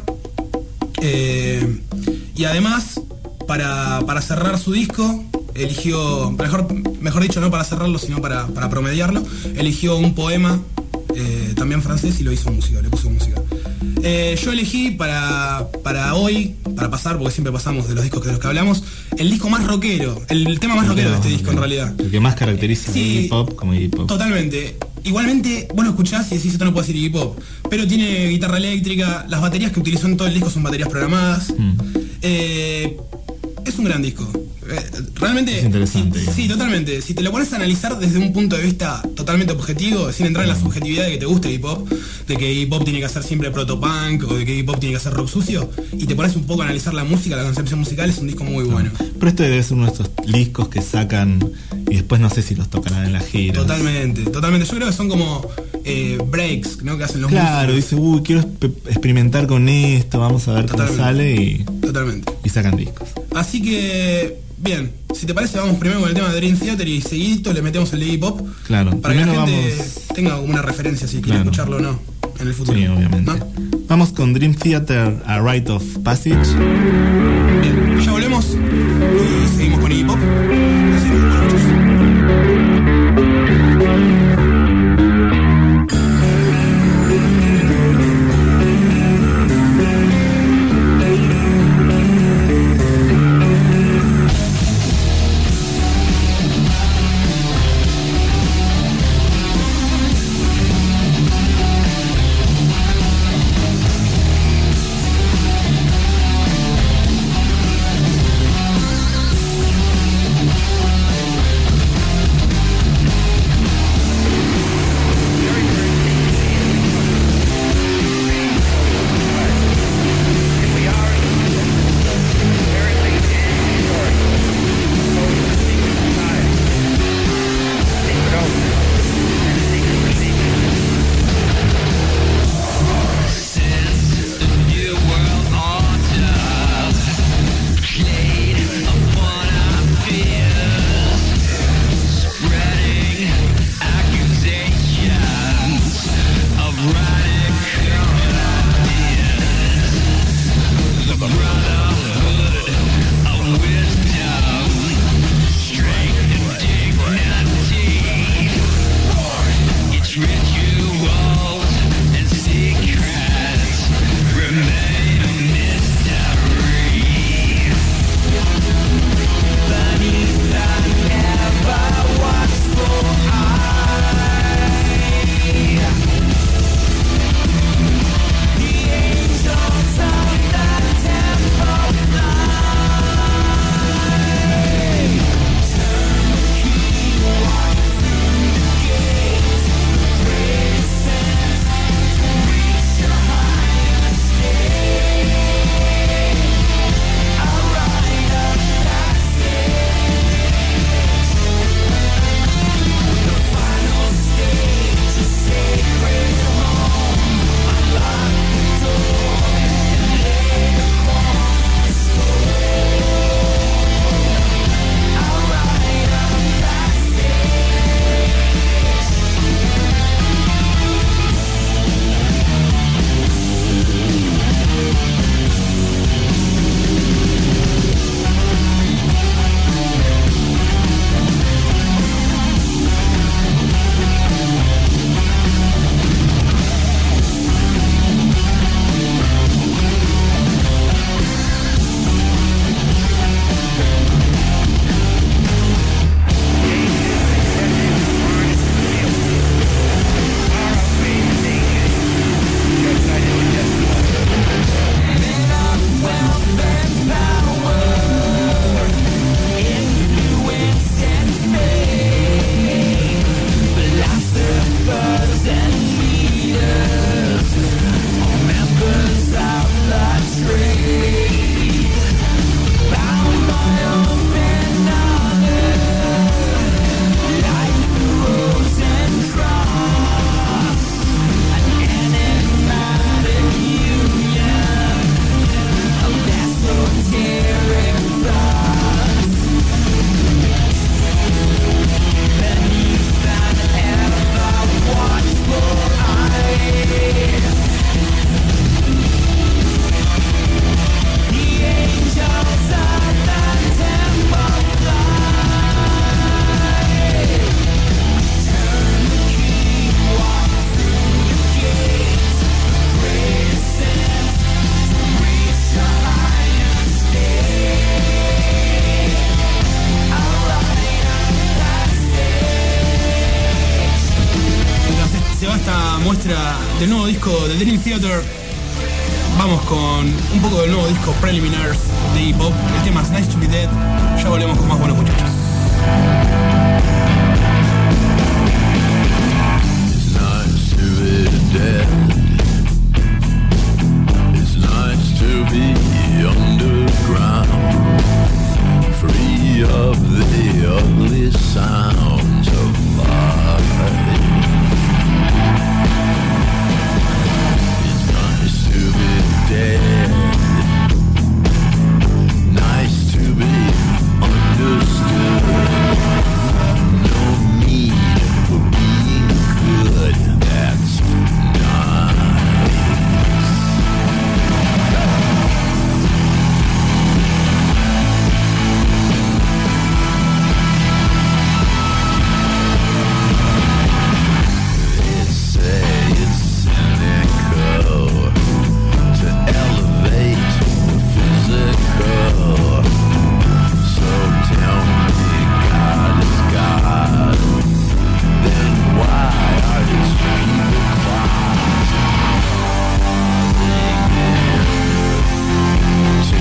Y además, para cerrar su disco, eligió, mejor dicho, no para cerrarlo, sino para promediarlo, eligió un poema también francés y lo hizo música, le puso música. Yo elegí para hoy, para pasar, porque siempre pasamos de los discos de los que hablamos, el disco más rockero, el tema más rockero de este disco en realidad. El que más caracteriza a Iggy Pop como Iggy Pop. Totalmente. Igualmente, vos lo escuchás y decís, esto no puede ser Iggy Pop, pero tiene guitarra eléctrica, las baterías que utilizó en todo el disco son baterías programadas. Es un gran disco. Realmente. Es interesante. Sí, totalmente. Si te lo pones a analizar desde un punto de vista totalmente objetivo, sin entrar en la subjetividad de que te guste Iggy Pop, de que Iggy Pop tiene que hacer siempre protopunk o de que Iggy Pop tiene que hacer rock sucio, y te pones un poco a analizar la música, la concepción musical, es un disco muy bueno. Pero este debe ser uno de estos discos que sacan y después no sé si los tocarán en la gira. Totalmente. Yo creo que son como breaks, ¿no? Que hacen los Claro, músicos. dice, quiero experimentar con esto, vamos a ver cómo sale Totalmente. Y sacan discos. Así que, bien, si te parece, vamos primero con el tema de Dream Theater y seguidito le metemos el de Iggy Pop. Claro, para que la gente tenga como una referencia si quiere escucharlo o no en el futuro. Sí, obviamente. ¿No? Vamos con Dream Theater, A Rite of Passage. Bien, ya volvemos y seguimos con Iggy Pop. muestra del nuevo disco de Dream Theater. Vamos con un poco del nuevo disco Preliminars de Hip Hop. El tema es Nice to Be Dead. Ya volvemos con más buenos muchachos. It's nice to be dead. It's nice to be underground, free of the ugly sounds of life. It's nice to be dead. Nice to be understood. No need for being good. That's nice. They say it's cynical to elevate the physical. So tell me God is God, then why are his people closing in to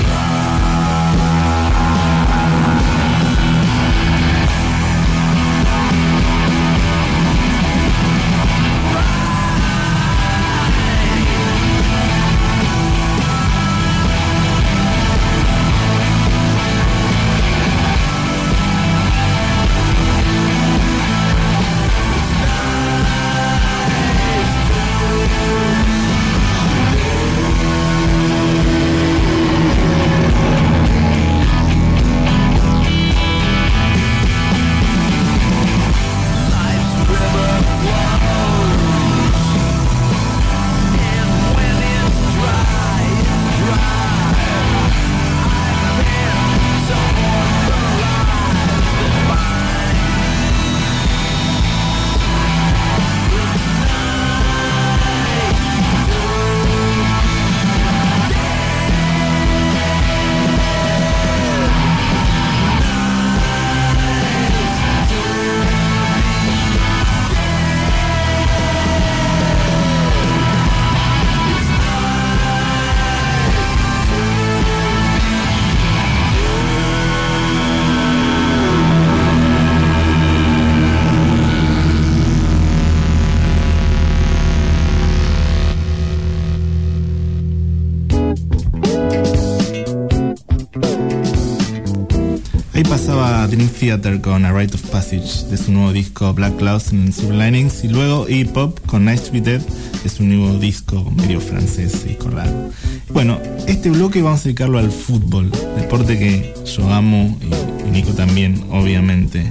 Pasaba Dream Theater con A Rite of Passage de su nuevo disco Black Clouds and Sublinings, y luego Hip Hop con Nice to Be Dead de su nuevo disco medio francés, disco raro. Bueno, este bloque vamos a dedicarlo al fútbol, deporte que yo amo y Nico también, obviamente.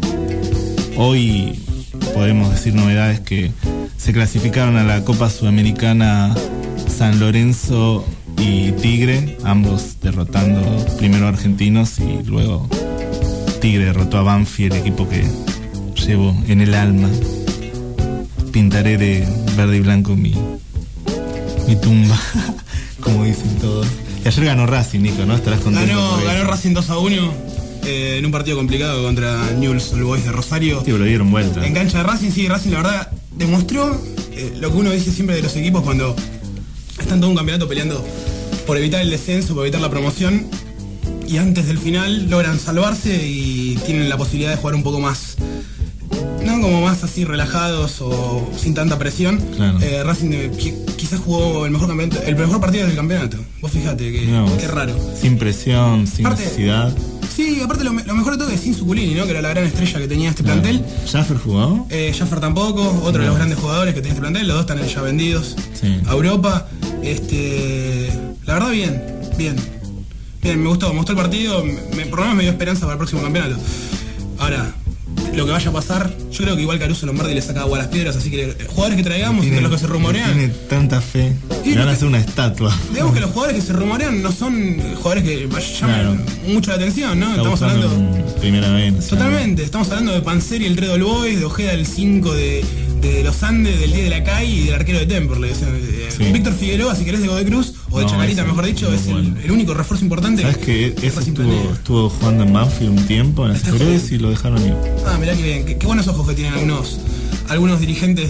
Hoy podemos decir novedades que se clasificaron a la Copa Sudamericana San Lorenzo y Tigre, ambos derrotando primero a argentinos y luego Tigre derrotó a Banfield, el equipo que llevo en el alma. Pintaré de verde y blanco mi tumba, como dicen todos. Y ayer ganó Racing, Nico, ¿no? Estarás contento. Ganó Racing 2-1 en un partido complicado contra Newell's Old Boys de Rosario. Sí, pero le dieron vuelta. En cancha de Racing, sí, Racing la verdad demostró lo que uno dice siempre de los equipos cuando están todo un campeonato peleando por evitar el descenso, por evitar la promoción, y antes del final logran salvarse y tienen la posibilidad de jugar un poco más, no como más así relajados o sin tanta presión. Claro. Racing quizás jugó el mejor partido del campeonato. Vos fijate que raro. Sin presión, sin necesidad. Sí, aparte lo mejor de todo es sin Zuculini, ¿no? Que era la gran estrella que tenía este plantel. ¿Jaffer jugó? Jaffer tampoco, otro de los grandes jugadores que tenía este plantel. Los dos están ya vendidos a Europa. La verdad bien, me gustó el partido. Por lo menos me dio esperanza para el próximo campeonato. Ahora, lo que vaya a pasar, yo creo que igual Caruso Lombardi le saca agua a las piedras, así que jugadores que traigamos, entre los que se rumorean, tiene tanta fe, le van a hacer una estatua. Digamos que los jugadores que se rumorean no son jugadores que llamen mucho la atención, ¿no? Estamos hablando primera vez. Totalmente, estamos hablando de Panzeri, el 3 de All Boys, de Ojeda, el 5 de los Andes, del 10 de la CAI y del arquero de Temperley. O sea, Víctor Figueroa, si querés, de Godoy Cruz, o de Chacarita, mejor dicho, es el único refuerzo importante. ¿Sabes que ese estuvo jugando en Banfield un tiempo en las inferiores y lo dejaron ir? Mirá que bien, qué buenos ojos que tienen algunos dirigentes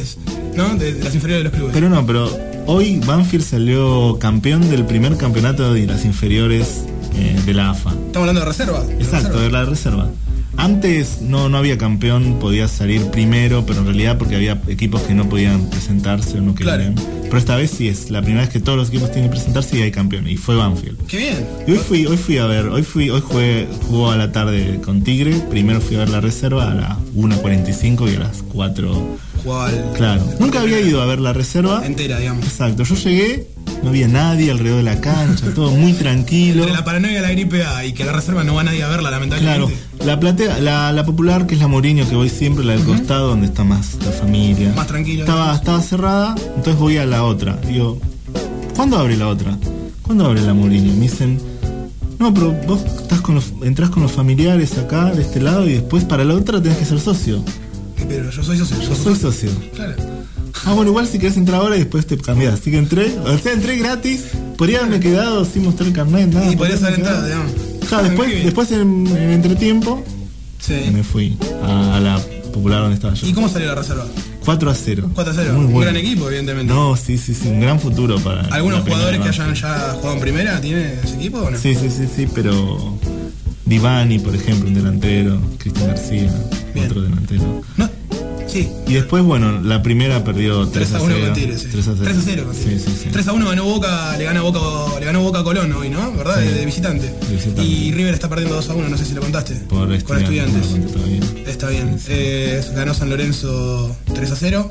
¿no? De las inferiores de los clubes. Pero hoy Banfield salió campeón del primer campeonato de las inferiores de la AFA. Estamos hablando de reserva. Exacto, de la reserva. Antes no había campeón, podía salir primero, pero en realidad porque había equipos que no podían presentarse o no querían. Claro. Pero esta vez sí es la primera vez que todos los equipos tienen que presentarse y hay campeón, y fue Banfield. ¡Qué bien! Y hoy fui a ver, jugó a la tarde con Tigre, primero fui a ver la reserva a las 1:45 y a las 4. Claro, nunca había ido a ver la reserva entera, digamos. Exacto, yo llegué, no había nadie alrededor de la cancha, todo muy tranquilo. Entre la paranoia de la gripe A y que a la reserva no va nadie a verla, lamentablemente. Claro, la platea, la popular, que es la Mourinho, que voy siempre, la del costado, donde está más la familia. Más tranquilo. Estaba cerrada, entonces voy a la otra. Digo, ¿cuándo abre la otra? ¿Cuándo abre la Mourinho? Me dicen, no, pero vos entrás con los familiares acá, de este lado, y después para la otra tenés que ser socio. Pero yo soy socio. Yo soy socio. Claro. Bueno, igual si querés entrar ahora y después te cambiás. Así que entré gratis. Podría haberme quedado sin mostrar el carnet, nada. Y podrías haber entrado, digamos. Claro, después en entretiempo me fui a la popular donde estaba yo. ¿Y cómo salió la reserva? 4-0. 4-0. Muy un bueno. Gran equipo, evidentemente. No, sí, un gran futuro para. ¿Algunos jugadores que hayan ya jugado en primera tiene ese equipo o no? Sí, pero Divani, por ejemplo, un delantero, Cristian García, otro delantero. No. Sí. Y después, bueno, la primera perdió 3-0 con Tigre, sí. 3-0 con Tigre. Sí. 3-1 ganó Boca, le ganó Boca a Colón hoy, ¿no? ¿Verdad? Sí. De visitante. Y River está perdiendo 2-1, no sé si lo contaste. Con Estudiantes. Está bien. Ganó San Lorenzo 3-0.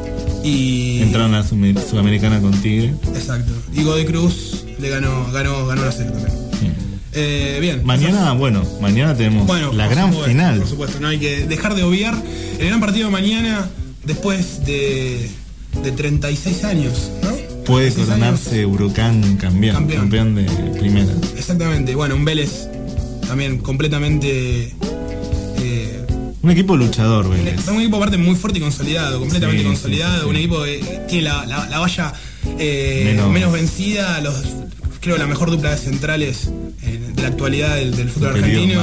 Y entraron a la Sudamericana con Tigre. Exacto. Y Godoy Cruz le ganó 1-0 también. Bien. Mañana tenemos la gran final. Por supuesto, no hay que dejar de obviar el gran partido de mañana después de 36 años, ¿no? Puede coronarse Huracán campeón de primera. Exactamente, bueno, un Vélez también completamente... un equipo luchador, Vélez. Un equipo aparte muy fuerte y consolidado, completamente consolidado, un equipo que tiene la valla menos vencida, creo la mejor dupla de centrales de la actualidad del fútbol argentino.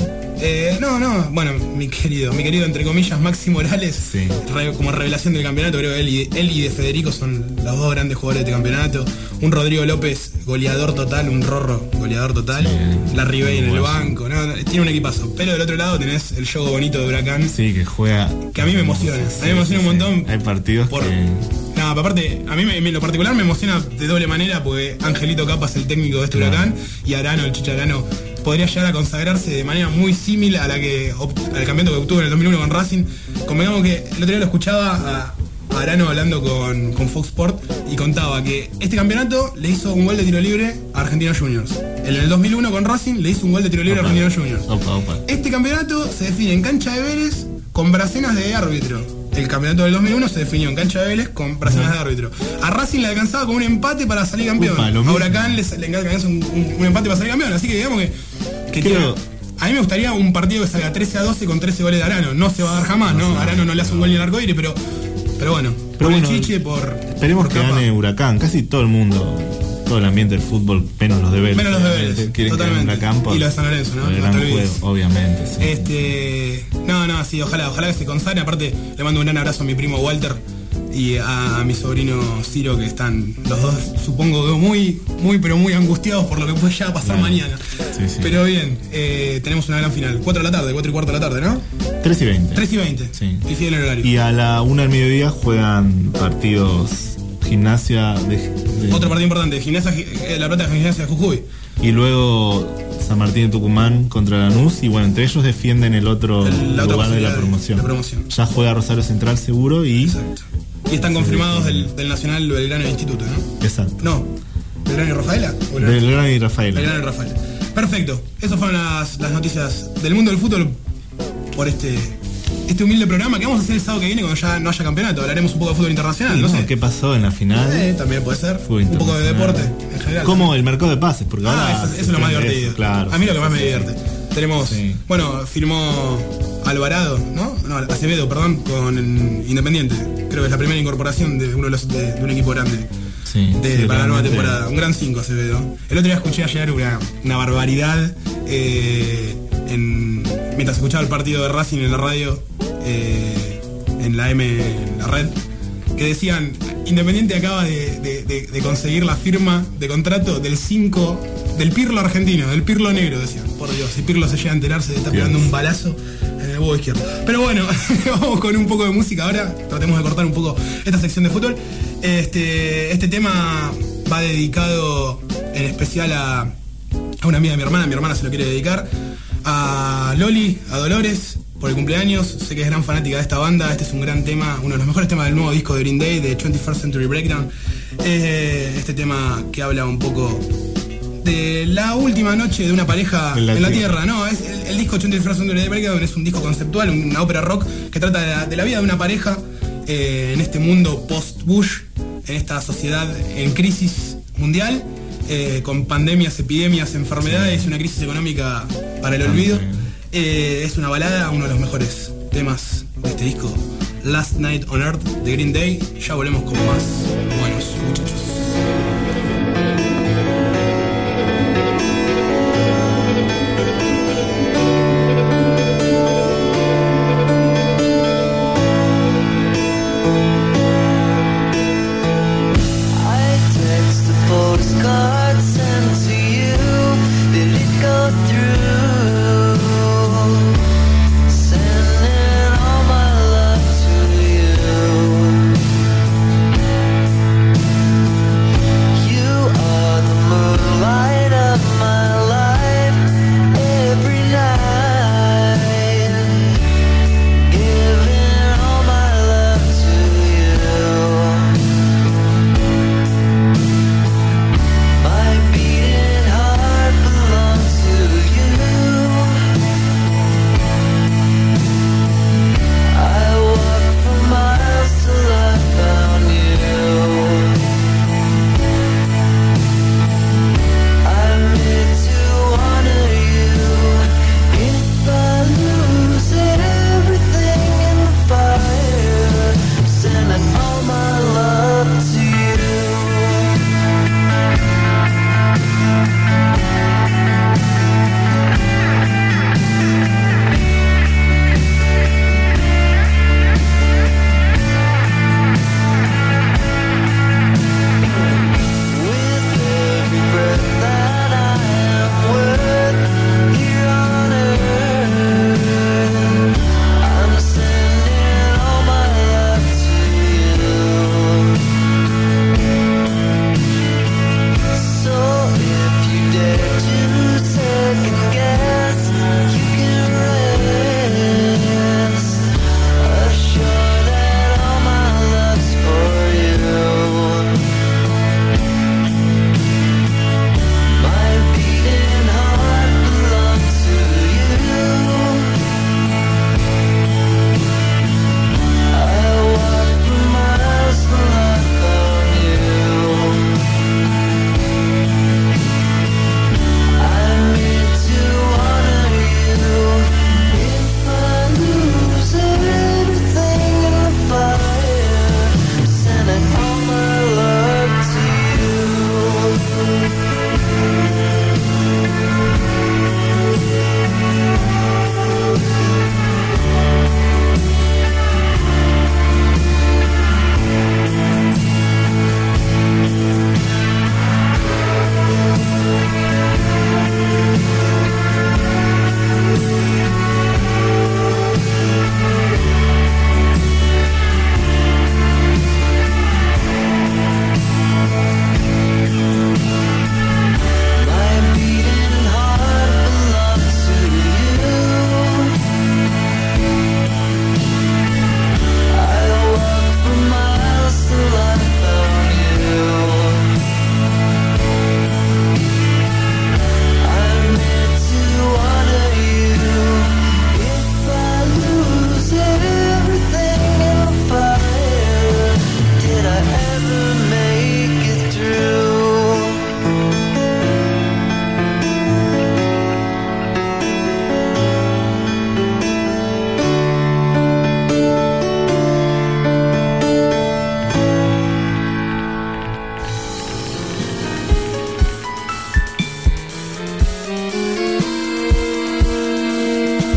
Bueno, mi querido entre comillas Maxi Morales, como revelación del campeonato, creo que él y de Federico son los dos grandes jugadores de este campeonato. Un Rodrigo López goleador total, un Rorro goleador total, la Ribey en el banco, tiene un equipazo. Pero del otro lado tenés el juego bonito de Huracán, que juega, que a mí me emociona, un montón. Hay partidos No, aparte, a mí en lo particular me emociona de doble manera, porque Angelito Capa es el técnico de este Huracán, y Arano, el Chicha Arano, podría llegar a consagrarse de manera muy similar al campeonato que obtuvo en el 2001 con Racing. Convengamos que el otro día lo escuchaba a Arano hablando con Fox Sport y contaba que este campeonato le hizo un gol de tiro libre a Argentinos Juniors. En el 2001 con Racing le hizo un gol de tiro libre a Argentinos Juniors. Este campeonato se define en cancha de Vélez con bracenas de árbitro. El campeonato del 2001 se definió en cancha de Vélez con bracenas de árbitro. A Racing le alcanzaba con un empate para salir campeón. A Huracán le alcanzaba un empate para salir campeón. Así que digamos que a mí me gustaría un partido que salga 13-12 con 13 goles de Arano. No se va a dar jamás, ¿no? Arano no le hace un gol ni al arcoíris, pero bueno. El chiche, esperemos que gane Huracán. Casi todo el mundo, todo el ambiente del fútbol, menos los de Vélez. Quieren totalmente. Que gane Huracán y los de San Lorenzo, ¿no? El gran juego, obviamente. Sí. Ojalá que se consagre. Aparte, le mando un gran abrazo a mi primo Walter y a mi sobrino Ciro, que están los dos, supongo que muy angustiados por lo que puede ya pasar mañana. Sí. Pero bien, tenemos una gran final. 4 de la tarde, 4 y cuarto de la tarde, ¿no? 3:20. 3:20. Sí. Y fiel el horario. Y a la 1 del mediodía juegan partidos Gimnasia otro partido importante, La Plata de Gimnasia de Jujuy. Y luego San Martín de Tucumán contra Lanús, y bueno, entre ellos defienden el otro lugar de la promoción. Ya juega Rosario Central seguro y... Exacto. Y están confirmados del Nacional Belgrano e Instituto, ¿no? Exacto. No, ¿Belgrano y Rafaela? Belgrano y Rafaela. Belgrano y Rafaela. Perfecto. Esas fueron las noticias del mundo del fútbol por este humilde programa que vamos a hacer el sábado que viene cuando ya no haya campeonato. Hablaremos un poco de fútbol internacional, no sé. ¿Qué pasó en la final? También puede ser. Un poco de deporte en general. Como el mercado de pases, porque ahora... Eso es lo más divertido. Claro. A mí lo que más me divierte. Tenemos, firmó Alvarado, ¿no? Acevedo, perdón, con Independiente. Creo que es la primera incorporación de de un equipo grande. Para la nueva temporada. Un gran 5 Acevedo. El otro día escuché ayer una barbaridad mientras escuchaba el partido de Racing en la radio, en la red, que decían, Independiente acaba de conseguir la firma de contrato del 5, del Pirlo argentino, del Pirlo negro, decían. Por Dios, si Pirlo se llega a enterar, se le está pegando un balazo en el huevo izquierdo. Pero bueno, vamos con un poco de música ahora, tratemos de cortar un poco esta sección de fútbol. Este tema va dedicado en especial a una amiga de mi hermana se lo quiere dedicar, a Loli, a Dolores, por el cumpleaños. Sé que es gran fanática de esta banda. Este es un gran tema, uno de los mejores temas del nuevo disco de Green Day, de 21st Century Breakdown. Este tema que habla un poco de la última noche de una pareja en la tierra, ¿no? Es el disco 21st Century Breakdown es un disco conceptual, una ópera rock que trata de la vida de una pareja en este mundo post-Bush, en esta sociedad en crisis mundial, con pandemias, epidemias, enfermedades, una crisis económica para el olvido. Es una balada, uno de los mejores temas de este disco, Last Night on Earth de Green Day. Ya volvemos con más buenos muchachos.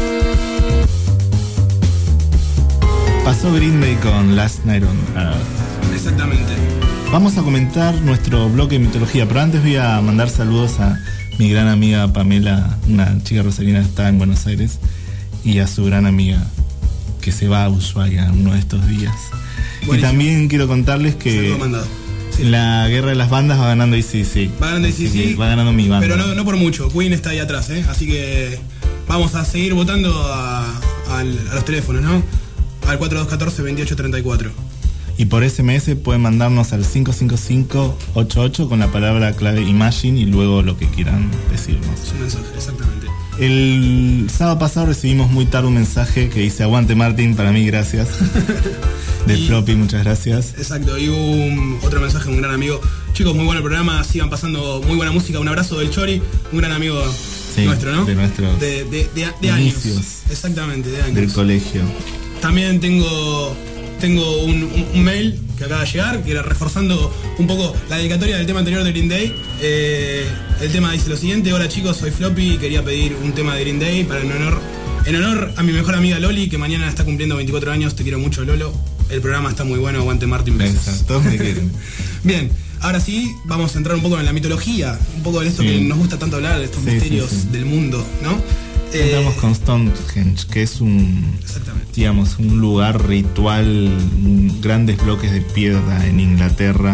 Green Day con Last Night on Earth. Exactamente. Vamos a comentar nuestro bloque de mitología, pero antes voy a mandar saludos a mi gran amiga Pamela, una chica rosarina que está en Buenos Aires, y a su gran amiga que se va a Ushuaia uno de estos días. Buenísimo. Y también quiero contarles que la guerra de las bandas va ganando AC/DC. Va ganando AC/DC. Va ganando mi banda. Pero no por mucho. Queen está ahí atrás, ¿eh? Así que vamos a seguir votando a los teléfonos, ¿no? Al 4214-2834. Y por SMS pueden mandarnos al 55588 con la palabra clave Imagine y luego lo que quieran decirnos. Es un mensaje, exactamente. El sábado pasado recibimos muy tarde un mensaje que dice aguante Martín, para mí gracias. De Floppy, muchas gracias. Exacto, y hubo otro mensaje de un gran amigo. Chicos, muy bueno el programa, sigan pasando muy buena música. Un abrazo del Chori, un gran amigo nuestro, ¿no? De nuestros de años. Exactamente, de años. Del colegio. También tengo un mail que acaba de llegar, que era reforzando un poco la dedicatoria del tema anterior de Green Day. El tema dice lo siguiente: hola chicos, soy Floppy y quería pedir un tema de Green Day para en honor a mi mejor amiga Loli, que mañana está cumpliendo 24 años. Te quiero mucho, Lolo. El programa está muy bueno, aguante Martín. Besos. Todos me quieren. Bien, ahora sí, vamos a entrar un poco en la mitología, un poco de esto que nos gusta tanto hablar, de estos misterios del mundo, ¿no? Estamos con Stonehenge, que es un lugar ritual, grandes bloques de piedra en Inglaterra.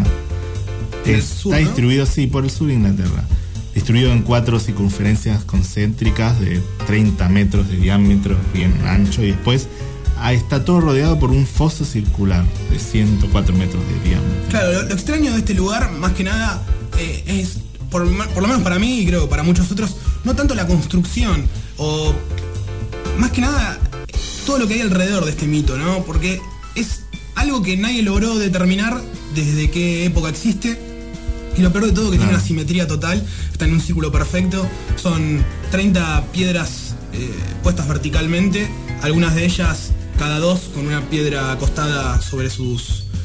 Está distribuido, por el sur de Inglaterra. Distribuido en 4 circunferencias concéntricas de 30 metros de diámetro, bien ancho, y después está todo rodeado por un foso circular de 104 metros de diámetro. Claro, lo extraño de este lugar, más que nada, es, por lo menos para mí y creo que para muchos otros, no tanto la construcción, o más que nada todo lo que hay alrededor de este mito, ¿no? Porque es algo que nadie logró determinar desde qué época existe. Y lo peor de todo, que tiene una simetría total, está en un círculo perfecto. Son 30 piedras puestas verticalmente, algunas de ellas cada 2 con una piedra acostada sobre su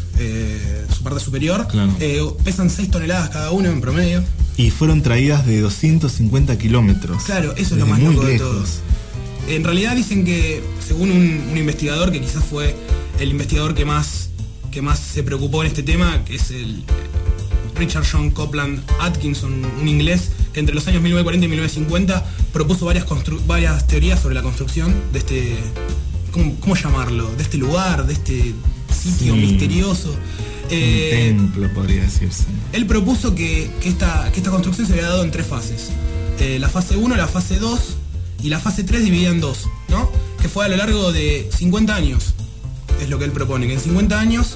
parte superior. Claro. Pesan 6 toneladas cada uno en promedio. Y fueron traídas de 250 kilómetros. Claro, eso es lo más loco de todos. En realidad dicen que, según un investigador, que quizás fue el investigador que más se preocupó en este tema, que es el Richard John Copeland Atkinson, un inglés que entre los años 1940 y 1950 propuso varias teorías sobre la construcción de este, ¿cómo llamarlo? De este lugar, de este sitio misterioso. Un templo, podría decirse. Él propuso que esta construcción se había dado en 3 fases. La fase 1, la fase 2 y la fase 3 dividida en 2, ¿no? Que fue a lo largo de 50 años. Es lo que él propone, que en 50 años,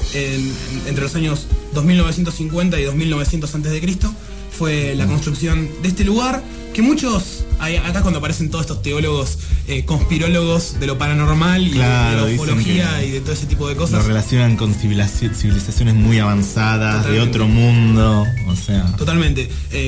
entre los años 2950 y 2900 a.C., fue la construcción de este lugar, que muchos, acá cuando aparecen todos estos teólogos, conspirólogos de lo paranormal y de la ufología y de todo ese tipo de cosas, lo relacionan con civilizaciones muy avanzadas, de otro mundo, o sea... Totalmente.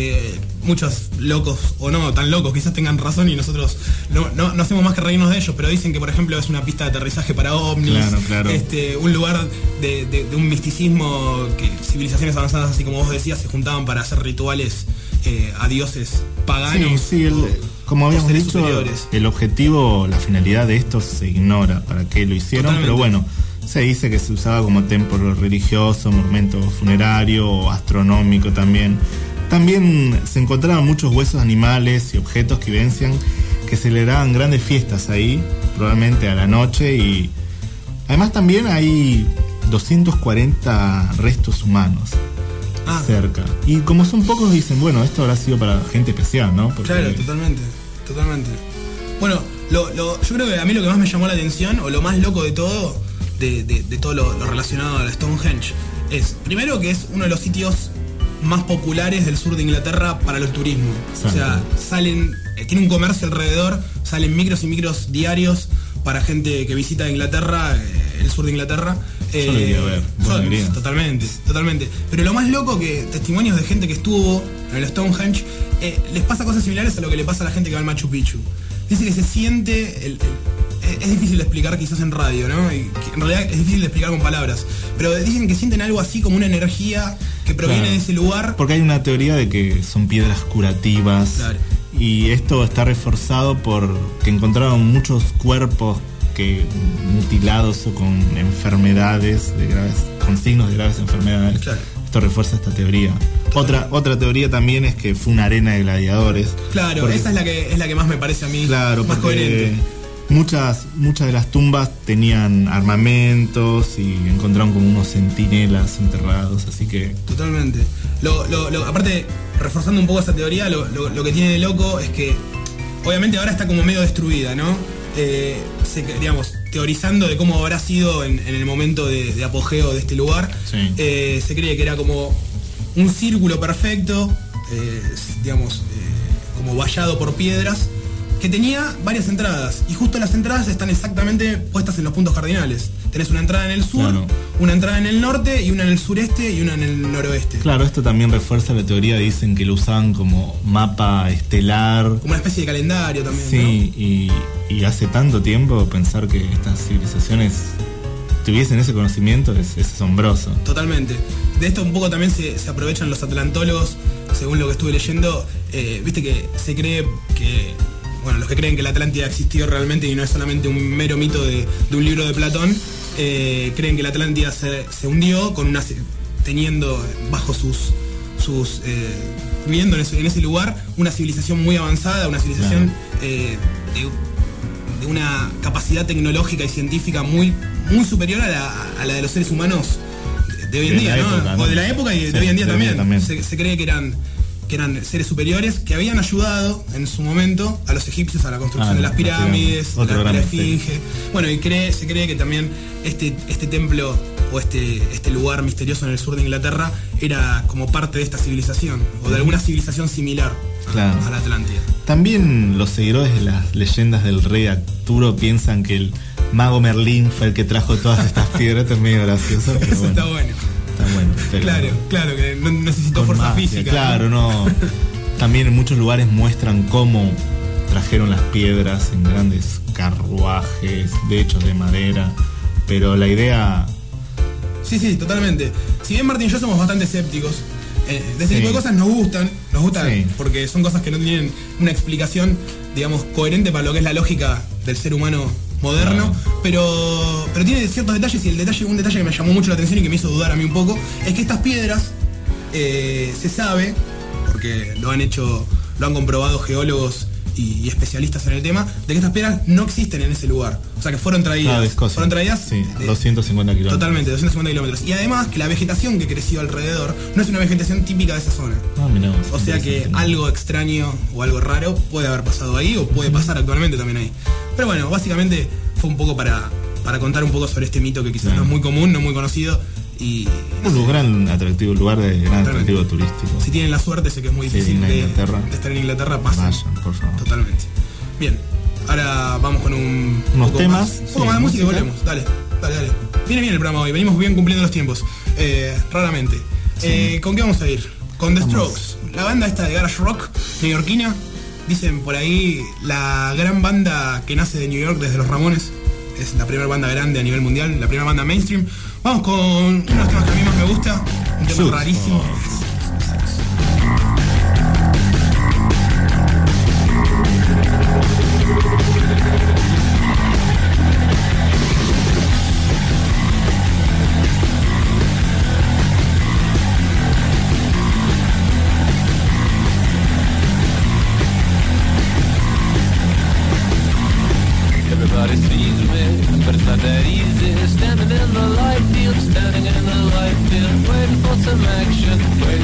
Muchos locos, o no tan locos, quizás tengan razón y nosotros no hacemos más que reírnos de ellos, pero dicen que, por ejemplo, es una pista de aterrizaje para ovnis, claro. Un lugar de un misticismo, que civilizaciones avanzadas, así como vos decías, se juntaban para hacer rituales a dioses paganos. Como habíamos dicho, el objetivo, la finalidad de esto se ignora para qué lo hicieron. Totalmente. Pero bueno, se dice que se usaba como templo religioso, monumento funerario, astronómico también. También se encontraban muchos huesos animales y objetos que evidencian que celebraban grandes fiestas ahí, probablemente a la noche, y además también hay 240 restos humanos cerca. Y como son pocos, dicen, bueno, esto habrá sido para gente especial, ¿no? Porque... Claro, totalmente. Bueno, yo creo que a mí lo que más me llamó la atención, o lo más loco de todo, de todo lo relacionado a Stonehenge, es, primero, que es uno de los sitios más populares del sur de Inglaterra para el turismo. Exacto. O sea, tiene un comercio alrededor, salen micros y micros diarios para gente que visita Inglaterra, el sur de Inglaterra. Yo lo iría a ver. Totalmente. Pero lo más loco, que testimonios de gente que estuvo en el Stonehenge, les pasa cosas similares a lo que le pasa a la gente que va al Machu Picchu. Dice que se siente... es difícil de explicar quizás en radio, ¿no? Y en realidad es difícil de explicar con palabras. Pero dicen que sienten algo así como una energía que proviene de ese lugar. Porque hay una teoría de que son piedras curativas. Claro. Y esto está reforzado por que encontraron muchos cuerpos mutilados o con enfermedades de graves con signos de graves enfermedades. Claro. Esto refuerza esta teoría. Otra teoría también es que fue una arena de gladiadores. Claro, porque, esa es la que más me parece a mí más coherente. Muchas de las tumbas tenían armamentos y encontraron como unos centinelas enterrados, así que... Totalmente. Aparte, reforzando un poco esa teoría, lo que tiene de loco es que obviamente ahora está como medio destruida, ¿no? Digamos, teorizando de cómo habrá sido en el momento de apogeo de este lugar. Sí. Se cree que era como un círculo perfecto, digamos, como vallado por piedras, que tenía varias entradas, y justo las entradas están exactamente puestas en los puntos cardinales. Tenés una entrada en el sur, claro, una entrada en el norte, y una en el sureste y una en el noroeste. Claro, esto también refuerza la teoría, dicen que lo usaban como mapa estelar. Como una especie de calendario también, sí, ¿no? y hace tanto tiempo pensar que estas civilizaciones tuviesen ese conocimiento es asombroso. Totalmente. De esto un poco también se aprovechan los atlantólogos, según lo que estuve leyendo. Viste que se cree que... Bueno, los que creen que la Atlántida existió realmente y no es solamente un mero mito de un libro de Platón, creen que la Atlántida se hundió teniendo bajo viviendo en ese lugar una civilización muy avanzada, una civilización de una capacidad tecnológica y científica muy superior a la de los seres humanos de hoy en día, ¿no? Época, ¿no? O de la época y de hoy en día también. Se cree que eran seres superiores que habían ayudado en su momento a los egipcios a la construcción de las pirámides, de la esfinge. Bueno, y se cree que también este templo o este lugar misterioso en el sur de Inglaterra era como parte de esta civilización o de alguna civilización similar a la Atlántida. También los seguidores de las leyendas del rey Arturo piensan que el mago Merlín fue el que trajo todas estas piedras. Esto es medio gracioso. Pero eso está bueno. Está bueno. Claro, que no necesitó fuerza física. Claro, no. También en muchos lugares muestran cómo trajeron las piedras en grandes carruajes, de hechos de madera. Pero la idea... Sí, totalmente. Si bien Martín y yo somos bastante escépticos, de este tipo de cosas nos gustan porque son cosas que no tienen una explicación, digamos, coherente para lo que es la lógica del ser humano moderno, pero tiene ciertos detalles, y un detalle que me llamó mucho la atención y que me hizo dudar a mí un poco es que estas piedras se sabe, porque lo han comprobado geólogos y especialistas en el tema, de que estas piedras no existen en ese lugar, o sea que fueron traídas sí, 250 kilómetros. Totalmente, 250 kilómetros. Y además que la vegetación que creció alrededor no es una vegetación típica de esa zona. O sea que algo extraño o algo raro puede haber pasado ahí, o puede pasar actualmente también ahí. Pero bueno, básicamente fue un poco para contar un poco sobre este mito que quizás no es muy común, no muy conocido. Y un gran atractivo turístico. Si tienen la suerte, sé que es muy difícil de estar en Inglaterra, pasen. Vayan, por favor. Totalmente. Bien, ahora vamos con unos temas. Un poco más de música y volvemos. Dale. Viene bien el programa hoy, venimos bien cumpliendo los tiempos. Raramente. ¿Con qué vamos a ir? Con The Strokes, la banda esta de garage rock neoyorquina. Dicen por ahí la gran banda que nace de New York desde los Ramones. Es la primera banda grande a nivel mundial, la primera banda mainstream. Vamos con unos temas que a mí más me gusta, un tema rarísimo. Everybody sees me, but it's not that easy. Standing in the light field, waiting for some action, waiting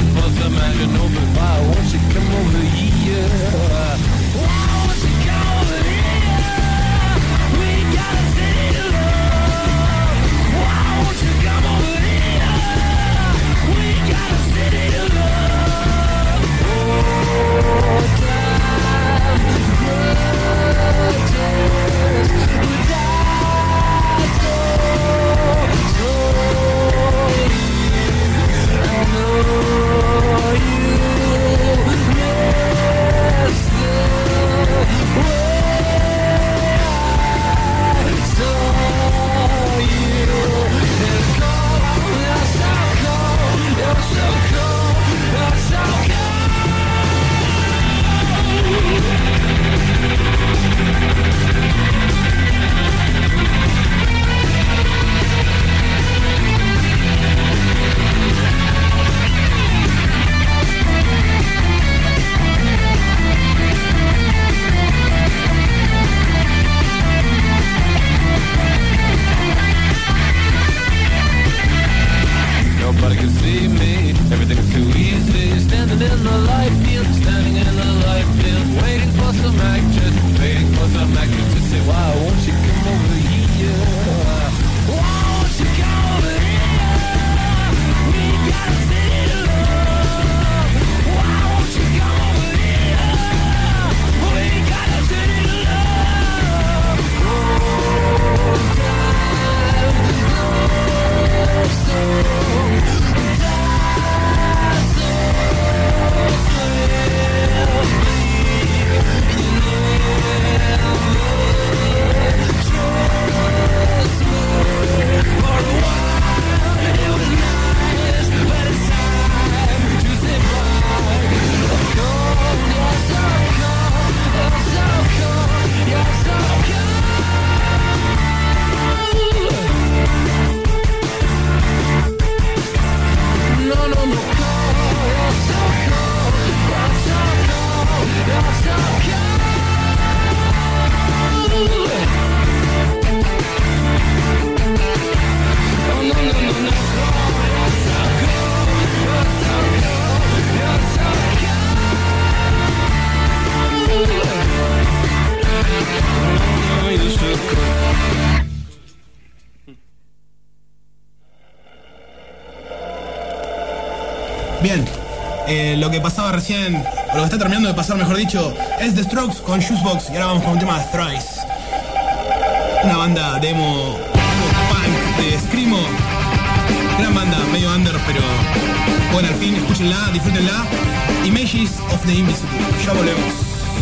Bien, lo que pasaba recién, o lo que está terminando de pasar, mejor dicho, es The Strokes con Juicebox. Y ahora vamos con un tema de Thrice. Una banda demo punk de Screamo. Gran banda, medio under, pero bueno, al fin, escúchenla, disfrútenla. Images of the Invisible. Ya volvemos.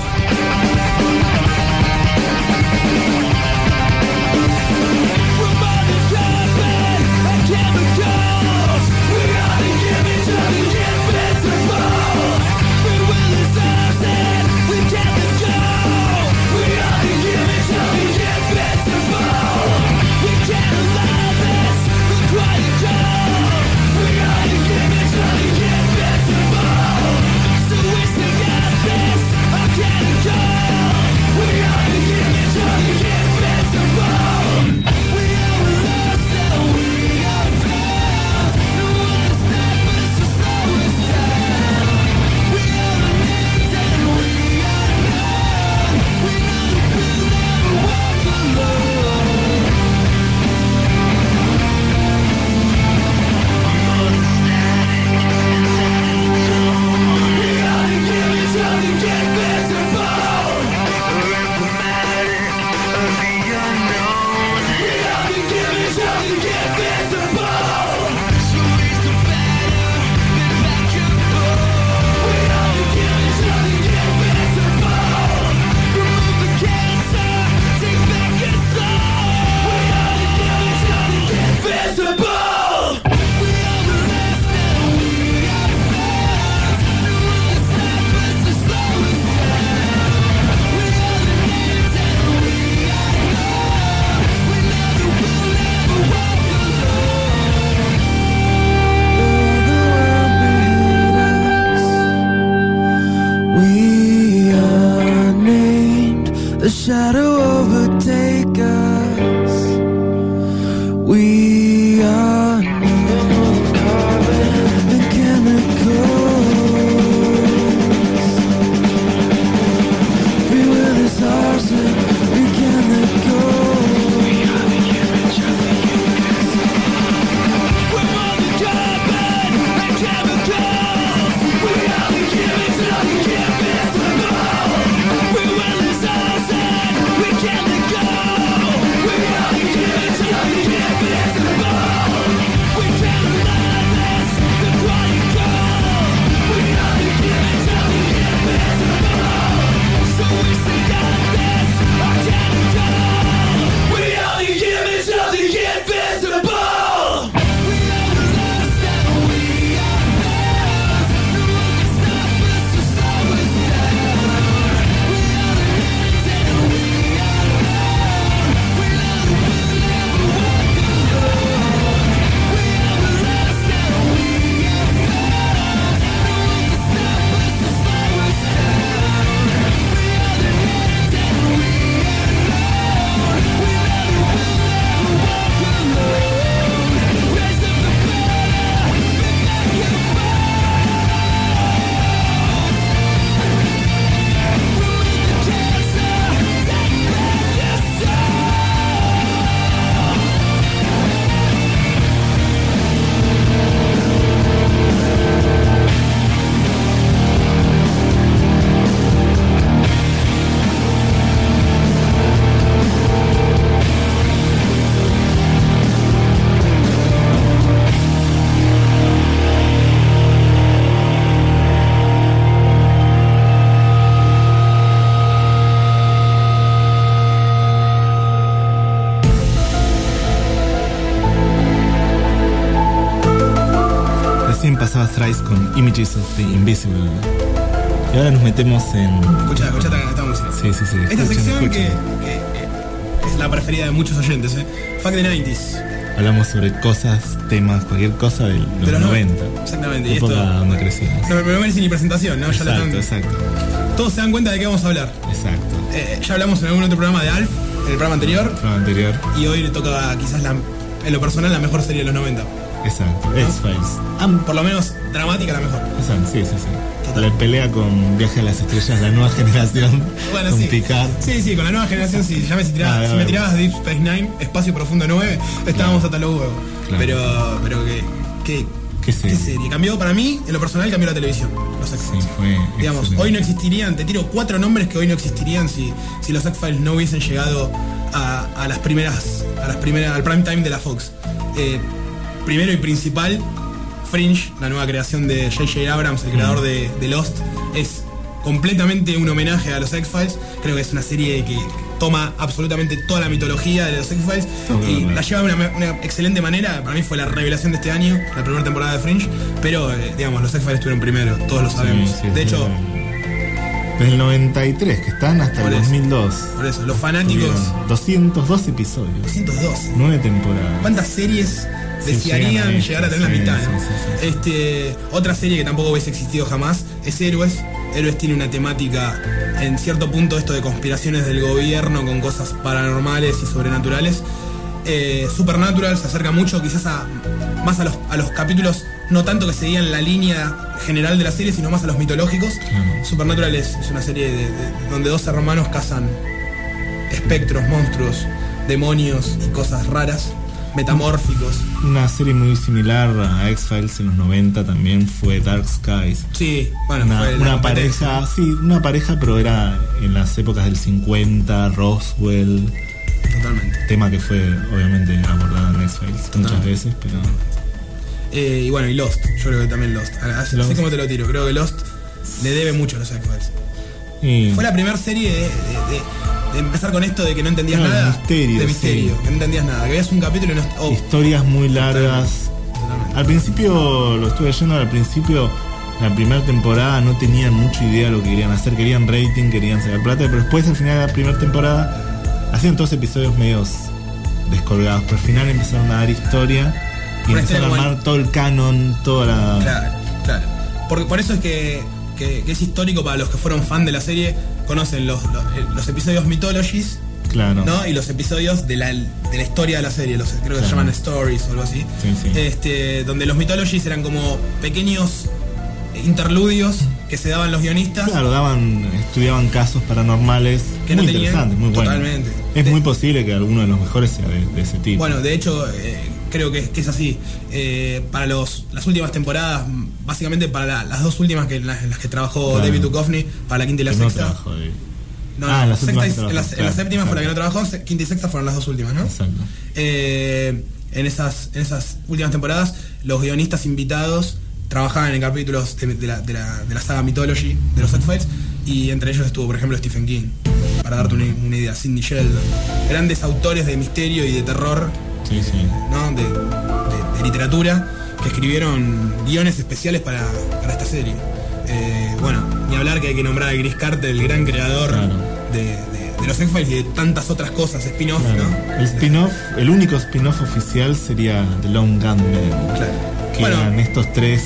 Pasaba Thrice con Images of the Invisible. Y ahora nos metemos en... Escucha esta música. Sí. Esta sección que es la preferida de muchos oyentes, Fuck the 90s. Hablamos sobre cosas, temas, cualquier cosa de los 90. Exactamente. Época donde crecimos. No me merece ni presentación, ¿no? Exacto. Todos se dan cuenta de qué vamos a hablar. Exacto. Ya hablamos en algún otro programa de Alf, en el programa anterior. Y hoy le toca quizás en lo personal la mejor serie de los 90. Exacto, X-Files. Por lo menos dramática la mejor. Exacto, sí. La pelea con Viaje a las Estrellas, la nueva generación. Bueno, con sí. Picard. Sí, con la nueva generación, sí. Ya si me tirabas Deep Space Nine, Espacio Profundo 9, estábamos hasta los huevos. Claro. Pero que ¿Qué serie? Cambió, para mí, en lo personal, cambió la televisión. Los X-Files. Sí, fue digamos, excelente. hoy no existirían, te tiro 4 nombres que hoy no existirían si los X-Files no hubiesen llegado a las primeras, al prime time de la Fox. Primero y principal, Fringe, la nueva creación de J.J. Abrams, el creador de Lost, es completamente un homenaje a los X-Files. Creo que es una serie que toma absolutamente toda la mitología de los X-Files y la lleva de una excelente manera. Para mí fue la revelación de este año, la primera temporada de Fringe, pero digamos, los X-Files estuvieron primero, todos lo sabemos. De hecho, desde el 93, que están hasta el 2002. Por eso, los fanáticos... 202 episodios. 202. 9 temporadas. ¿Cuántas series desearían llegar a tener la mitad? ¿no? Otra serie que tampoco hubiese existido jamás es Héroes. Héroes tiene una temática, en cierto punto, esto de conspiraciones del gobierno con cosas paranormales y sobrenaturales. Supernatural se acerca mucho, quizás más a los capítulos, no tanto que seguían la línea general de la serie, sino más a los mitológicos. Supernatural es una serie donde 2 hermanos cazan espectros, monstruos, demonios y cosas raras, metamórficos. Una serie muy similar a X-Files en los 90 también fue Dark Skies. Sí, bueno, una pareja, una pareja, pero era en las épocas del 50, Roswell. Totalmente. Tema que fue obviamente abordado en X-Files muchas veces, pero... y bueno, y Lost, yo creo que también Lost. Así como te lo tiro, creo que Lost le debe mucho a los X-Files. Fue la primera serie de empezar con esto de que no entendías nada. De misterio, que no entendías nada, que veías un capítulo y no... Historias muy largas. Totalmente. Al principio, lo estuve leyendo, al principio, la primera temporada no tenían mucha idea de lo que querían hacer, querían rating, querían sacar plata, pero después al final de la primera temporada hacían todos episodios medios descolgados, pero al final empezaron a dar historia y empezaron a armar todo el canon, toda la... Claro. Porque por eso es que es histórico para los que fueron fan de la serie, conocen los episodios Mythologies, claro, ¿no? Y los episodios de la historia de la serie, creo que se llaman Stories o algo así. Sí. Donde los Mythologies eran como pequeños interludios que se daban los guionistas. Claro, estudiaban casos paranormales que muy no tenían, interesantes, muy buenos. Totalmente. Es muy posible que alguno de los mejores sea de ese tipo. Bueno, de hecho, creo que es así. Para las últimas temporadas, básicamente para las 2 últimas en las que trabajó David Duchovny, para la quinta y la sexta. En la séptima fue la que no trabajó, quinta y sexta fueron las 2 últimas, ¿no? Exacto. En esas últimas temporadas, los guionistas invitados trabajaban en capítulos de la saga Mythology de los X-Files, y entre ellos estuvo, por ejemplo, Stephen King, para darte una idea, Sidney Sheldon, grandes autores de misterio y de terror, ¿no? de literatura, que escribieron guiones especiales para esta serie. Bueno, ni hablar que hay que nombrar a Chris Carter, el gran creador de los X-Files y de tantas otras cosas, spin-off, ¿no? El spin-off, el único spin-off oficial sería The Lone Gunman. Que eran estos 3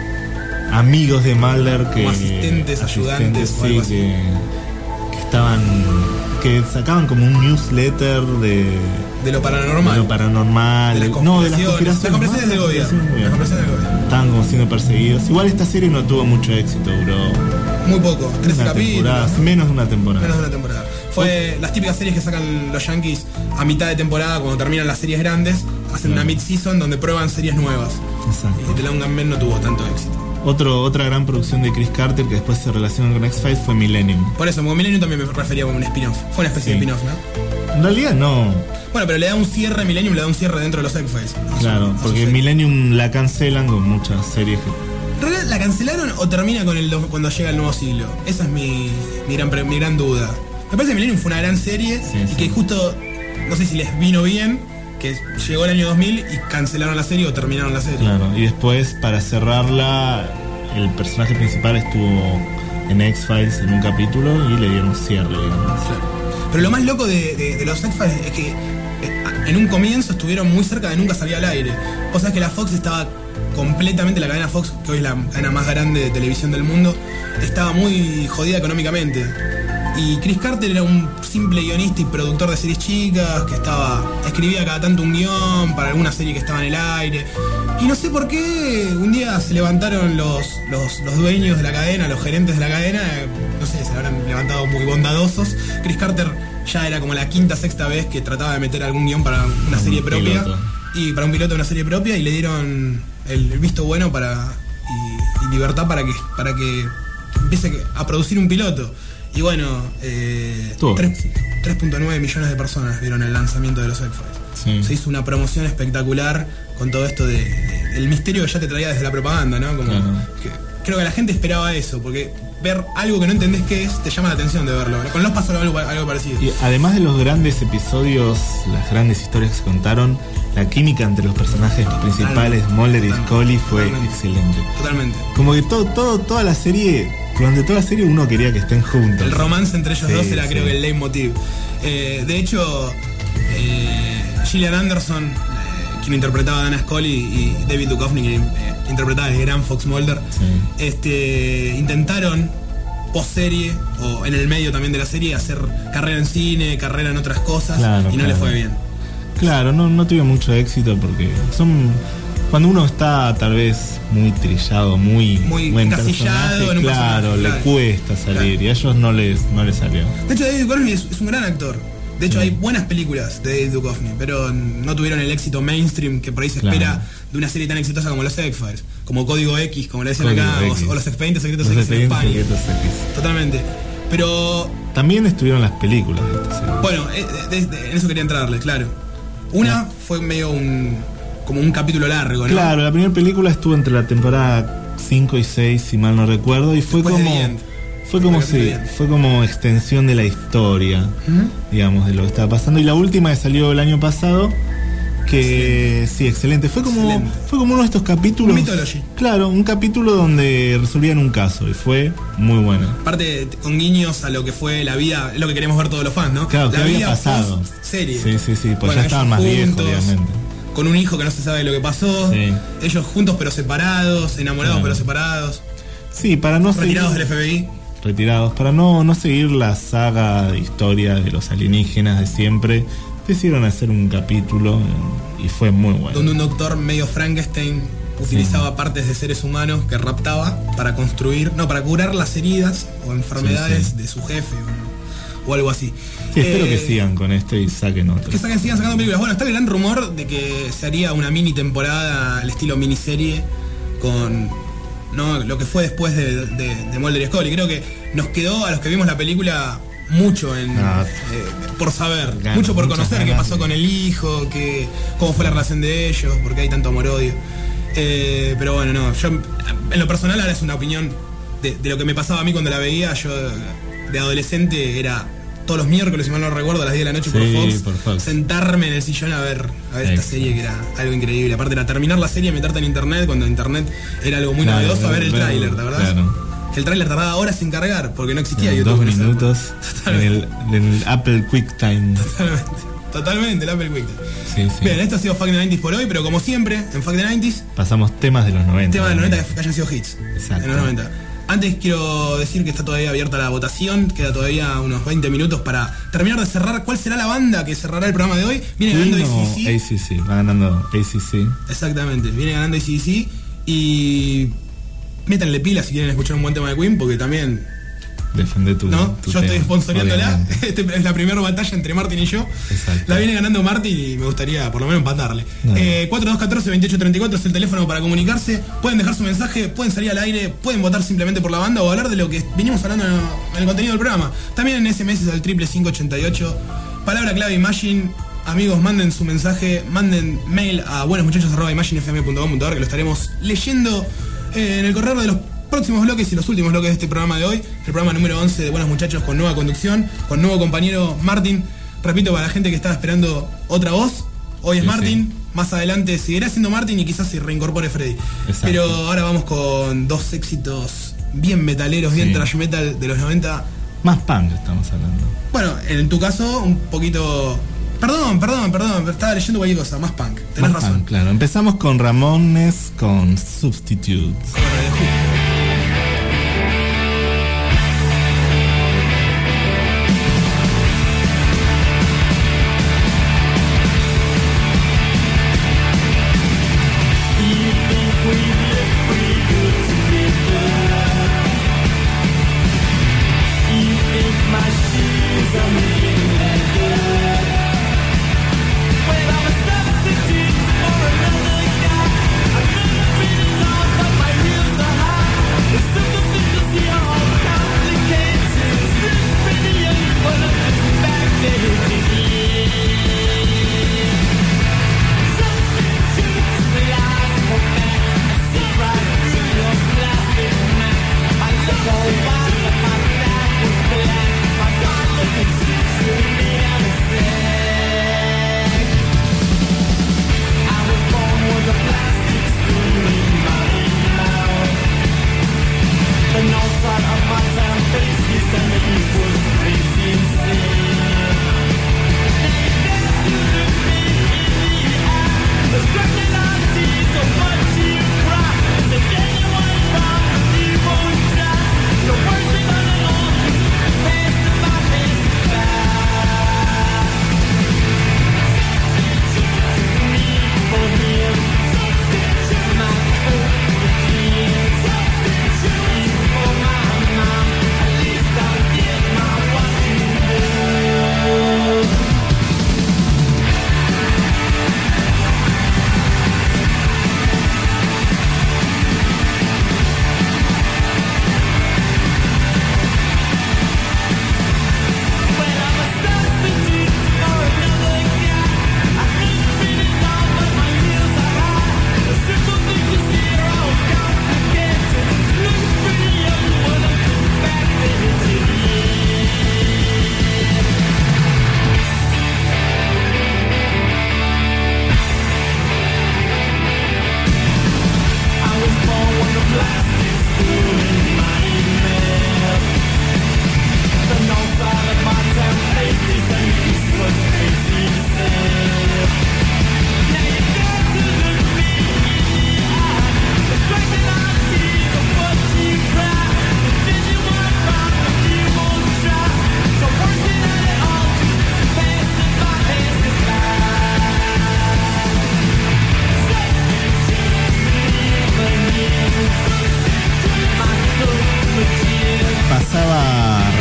amigos de Mulder que... Como asistentes, ayudantes o algo así. Que estaban... que sacaban como un newsletter de lo paranormal. De las conspiraciones del gobierno. Estaban como siendo perseguidos. Igual esta serie no tuvo mucho éxito, duró muy poco, 13 capítulos. Menos de una temporada. Fue las típicas series que sacan los Yankees a mitad de temporada, cuando terminan las series grandes, hacen una mid-season donde prueban series nuevas. Exacto. Y The Lone Gunman no tuvo tanto éxito. Otra gran producción de Chris Carter que después se relaciona con X-Files fue Millennium. Por eso, como Millennium también me refería como un spin-off. Fue una especie de spin-off, ¿no? En realidad no. Bueno, pero le da un cierre, Millennium le da un cierre dentro de los X-Files. Claro, porque Millennium la cancelan con muchas series que... ¿En realidad la cancelaron o termina con cuando llega el nuevo siglo? Esa es mi gran duda. Me parece que Millennium fue una gran serie que justo, no sé si les vino bien, que llegó el año 2000 y cancelaron la serie o terminaron la serie. Claro, y después para cerrarla, el personaje principal estuvo en X-Files en un capítulo y le dieron cierre, digamos. Claro. Pero lo más loco de los X-Files es que en un comienzo estuvieron muy cerca de nunca salir al aire. Vos sabés que la Fox estaba completamente, la cadena Fox, que hoy es la cadena más grande de televisión del mundo, estaba muy jodida económicamente. Y Chris Carter era un simple guionista y productor de series chicas, que escribía cada tanto un guión para alguna serie que estaba en el aire. Y no sé por qué un día se levantaron los dueños de la cadena, los gerentes de la cadena, no sé, se habrán levantado muy bondadosos. Chris Carter ya era como la quinta, sexta vez que trataba de meter algún guión para una serie propia. Y para un piloto de una serie propia, y le dieron el visto bueno y libertad para que empiece a producir un piloto. Y bueno, 3.9 millones de personas vieron el lanzamiento de los X-Files. Sí. Se hizo una promoción espectacular con todo esto del misterio que ya te traía desde la propaganda, ¿no? Como creo que la gente esperaba eso, porque ver algo que no entendés qué es, te llama la atención de verlo. Con Lost pasó algo parecido. Y además de los grandes episodios, las grandes historias que se contaron, la química entre los personajes principales, Mulder y Scully, fue excelente. Totalmente. Como que toda la serie, durante toda la serie uno quería que estén juntos. El romance entre ellos dos era creo que el leitmotiv. De hecho, Gillian Anderson, quien interpretaba a Dana Scully, y David Duchovny, quien interpretaba el gran Fox Mulder, intentaron post-serie o en el medio también de la serie hacer carrera en cine, carrera en otras cosas, y no les fue bien. Claro, no tuve mucho éxito porque cuando uno está tal vez muy trillado, muy encasillado en un personaje, le cuesta salir, y a ellos no les salió. De hecho, David Duchovny es un gran actor. De hecho, hay buenas películas de David Duchovny, pero no tuvieron el éxito mainstream que por ahí se espera de una serie tan exitosa como los X-Files, como Código X, como le decían acá, o los Expedientes Secretos X en España. Totalmente. Pero también estuvieron las películas de esta serie. Bueno, en eso quería entrarle, claro. Una fue medio como un capítulo largo, ¿no? Claro, la primera película estuvo entre la temporada 5 y 6, si mal no recuerdo, y fue como extensión de la historia, digamos, de lo que estaba pasando. Y la última que salió el año pasado, que excelente. Fue como uno de estos capítulos. Mythology. Claro, un capítulo donde resolvían un caso y fue muy bueno. Aparte, con guiños a lo que fue la vida, es lo que queremos ver todos los fans, ¿no? Claro, la que había pasado. Serie. Sí, pues ya estaban más viejos, obviamente. Con un hijo que no se sabe lo que pasó. Ellos juntos pero separados, enamorados pero separados. Sí, para no retirados del FBI. Retirados, para no seguir la saga de historia de los alienígenas de siempre, decidieron hacer un capítulo y fue muy bueno. Donde un doctor medio Frankenstein utilizaba partes de seres humanos que raptaba para curar las heridas o enfermedades de su jefe o algo así. Sí, espero que sigan con y saquen otro. Que sigan sacando películas. Bueno, está el gran rumor de que se haría una mini temporada al estilo miniserie con lo que fue después de Mulder y Scully. Creo que nos quedó a los que vimos la película mucho por saber, mucho por conocer qué pasó con el hijo, cómo fue la relación de ellos, porque hay tanto amor-odio. Pero bueno, yo en lo personal ahora es una opinión de lo que me pasaba a mí cuando la veía. Yo de adolescente era todos los miércoles, si mal no recuerdo, a las 10 de la noche por Fox, sentarme en el sillón a ver esta serie, que era algo increíble. Aparte era terminar la serie y meterte en internet, cuando internet era algo muy novedoso, a ver el tráiler, ¿la verdad? Claro. El tráiler tardaba horas en cargar porque no existía YouTube. 2 minutos en el Apple QuickTime. Totalmente, el Apple QuickTime. Sí. Bien, esto ha sido Fuck the 90s por hoy, pero como siempre, en Fuck the 90s pasamos temas de los 90. Temas de los 90 que hayan sido hits. Exacto. En los 90. Antes quiero decir que está todavía abierta la votación, queda todavía unos 20 minutos para terminar de cerrar. ¿Cuál será la banda que cerrará el programa de hoy? Viene ganando ACDC. Va ganando ACDC. Exactamente, viene ganando ACDC. Y métanle pilas si quieren escuchar un buen tema de Queen, porque también defende tu yo tema, estoy sponsoreándola. Es la primera batalla entre Martín y yo. Exacto. La viene ganando Martín y me gustaría por lo menos empatarle. 4214-2834 es el teléfono para comunicarse. Pueden dejar su mensaje, pueden salir al aire, pueden votar simplemente por la banda o hablar de lo que venimos hablando en el contenido del programa. También en SMS al 55588. Palabra clave Imagine. Amigos, manden su mensaje, manden mail a buenosmuchachos@imaginefm.com.ar, que lo estaremos leyendo en el correo de los próximos bloques y los últimos bloques de este programa de hoy. El programa número 11 de Buenos Muchachos, con nueva conducción, con nuevo compañero Martín. Repito, para la gente que estaba esperando otra voz, hoy es Martín. Más adelante seguirá siendo Martín y quizás se reincorpore Freddy. Exacto. Pero ahora vamos con dos éxitos bien metaleros, bien thrash metal de los 90. Más punk estamos hablando. Bueno, en tu caso un poquito... Perdón, estaba leyendo cualquier cosa, más punk. Tenés razón. Punk, claro. Empezamos con Ramones con Substitutes. When I'm a substitute for another guy, I'm gonna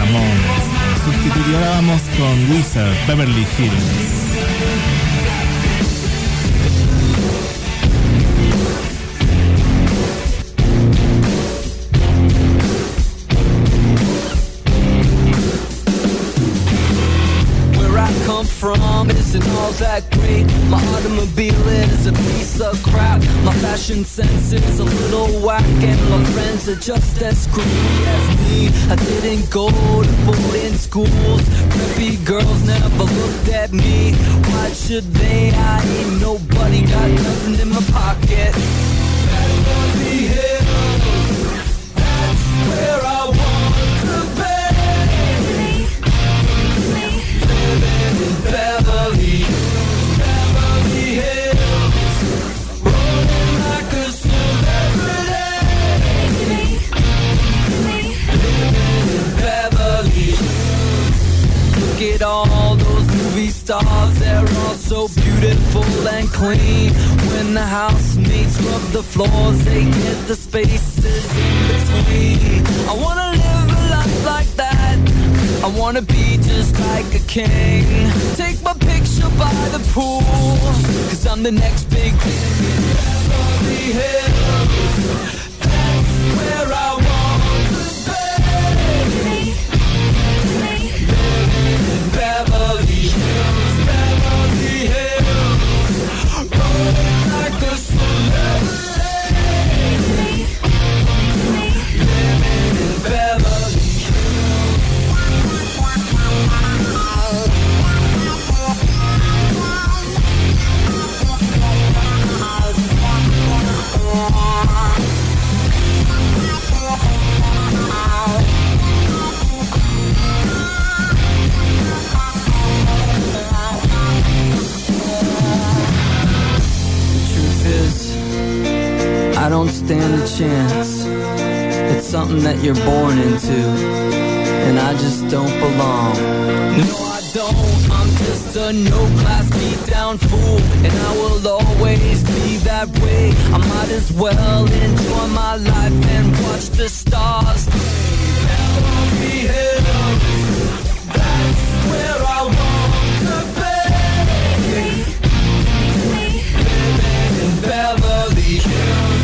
Ramones. Sustituir, ahora vamos con Wizard, Beverly Hills. From isn't all that great. My automobile is a piece of crap. My fashion sense is a little whack, and my friends are just as screwy as me. I didn't go to boarding schools. Preppy girls never looked at me. Why should they? I ain't nobody, got nothing in my pocket. Beverly Hills, that's where I want to be. Beverly Hills, rolling like a celebrity. Living in Beverly Hills. Look at all those movie stars, they're all so beautiful and clean. When the housemates rub the floors, they get the spaces in between. I wanna live a life like that. I wanna be just like a king. Take my picture by the pool, 'cause I'm the next big thing in Beverly Hills. That's where I want to be. Living in Beverly Hills, Beverly Hills, rolling like a celebrity. Living in Beverly. I don't stand a chance. It's something that you're born into, and I just don't belong. No, I don't. I'm just a no-class beat-down fool, and I will always be that way. I might as well enjoy my life and watch the stars. Beverly Hills, that's where I want to be. Living in Beverly Hills.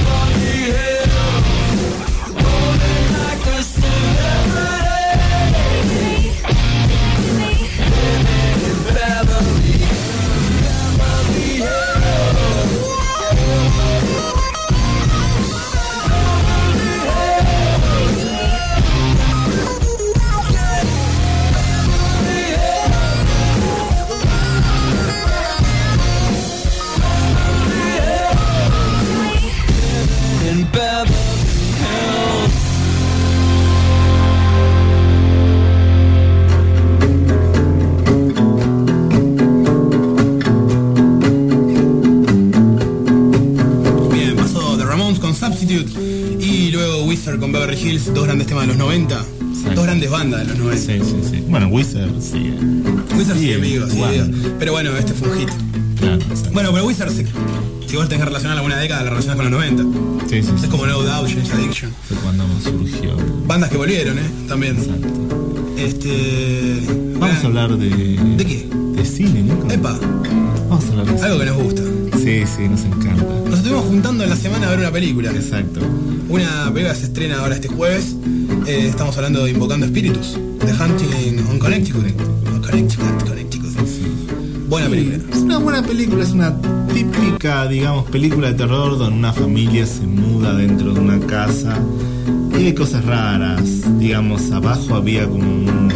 Y luego Wizard con Beverly Hills, dos grandes temas de los 90. Sí. Dos grandes bandas de los 90. Sí. Bueno, Wizard sigue. Wizard sigue amigo. Pero bueno, este fue un hit. Claro, bueno, pero Wizard, si vos tenés que relacionar alguna década, la relacionás con los 90. Sí. Es como No Doubt, James Addiction. Fue cuando surgió. Bandas que volvieron, también. Exacto. Vamos a hablar de... ¿De qué? De cine, Nico. Epa. Vamos a hablar de algo que nos gusta. Sí, nos encanta. Nos estuvimos juntando en la semana a ver una película. Exacto. Una película se estrena ahora este jueves. Estamos hablando de Invocando Espíritus, The Hunting on Connecticut. Connecticut. Sí. Buena película. Es una buena película, es una típica, digamos, película de terror donde una familia se muda dentro de una casa y hay cosas raras. Digamos, abajo había como una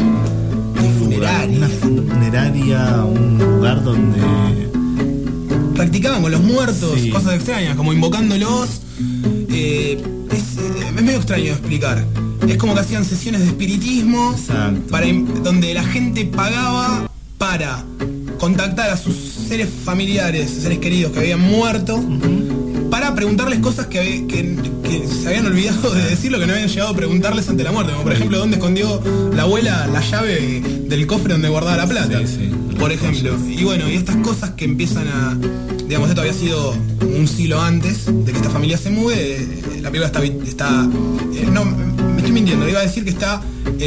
funeraria, un lugar donde practicaban con los muertos, cosas extrañas, como invocándolos. Es medio extraño de explicar. Es como que hacían sesiones de espiritismo donde la gente pagaba para contactar a sus seres familiares, seres queridos que habían muerto, para preguntarles cosas que se habían olvidado de decir, lo que no habían llegado a preguntarles ante la muerte, como por ejemplo dónde escondió la abuela la llave del cofre donde guardaba la plata, por ejemplo. Y bueno, y estas cosas que empiezan a, digamos, esto había sido un siglo antes de que esta familia se mude. La película está no, me estoy estoy mintiendo. Iba a decir que está...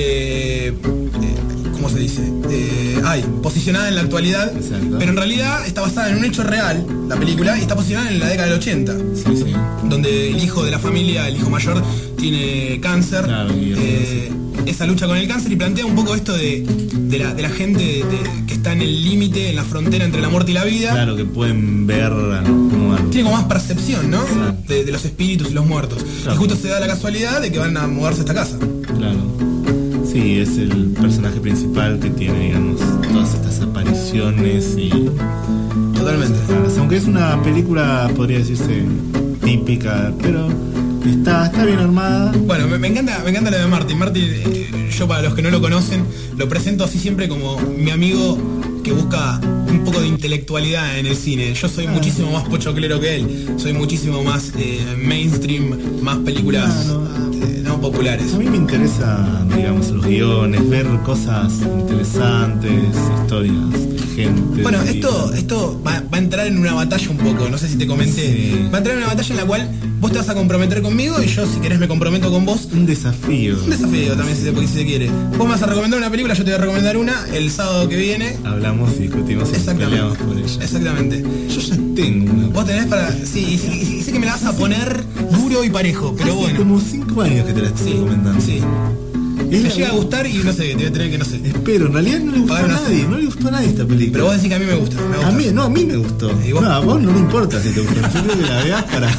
¿cómo se dice? Posicionada en la actualidad. Exacto. Pero en realidad está basada en un hecho real, la película, y está posicionada en la década del 80. Sí. Donde el hijo de la familia, el hijo mayor, tiene cáncer. Claro, esa lucha con el cáncer, y plantea un poco esto de la gente que está en el límite, en la frontera entre la muerte y la vida. Claro, que pueden ver tiene como más percepción, ¿no? De los espíritus y los muertos. Claro. Y justo se da la casualidad de que van a mudarse a esta casa. Claro. Sí, es el personaje principal que tiene, digamos, todas estas apariciones y... Totalmente. Aunque es una película, podría decirse, típica, pero está bien armada. Bueno, me encanta lo de Martin. Martin, yo para los que no lo conocen, lo presento así siempre como mi amigo que busca un poco de intelectualidad en el cine. Yo soy muchísimo más pochoclero que él. Soy muchísimo más mainstream, más películas... no populares. A mí me interesa, digamos, los guiones, ver cosas interesantes, historias de gente. Bueno, esto va a entrar en una batalla un poco, no sé si te comenté. Sí. Va a entrar en una batalla en la cual vos te vas a comprometer conmigo y yo, si querés, me comprometo con vos. Un desafío. Un desafío también, si se quiere. Vos me vas a recomendar una película, yo te voy a recomendar una el sábado que viene. Hablamos y discutimos y peleamos por ella. Exactamente. Yo ya tengo una. Vos tenés para... Sí, sé que me la vas a poner duro y parejo, pero hace bueno. Como 5 años que te la estoy recomendando. Sí. Me llega a gustar y no sé, te voy a tener que no sé. Espero, en realidad no le gustó a nadie, no le gustó a nadie esta película. Pero vos decís que a mí me gusta. A mí me gustó. No, a vos no me importa si te gustó. Yo quiero que la veas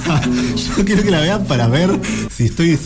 para ver si estoy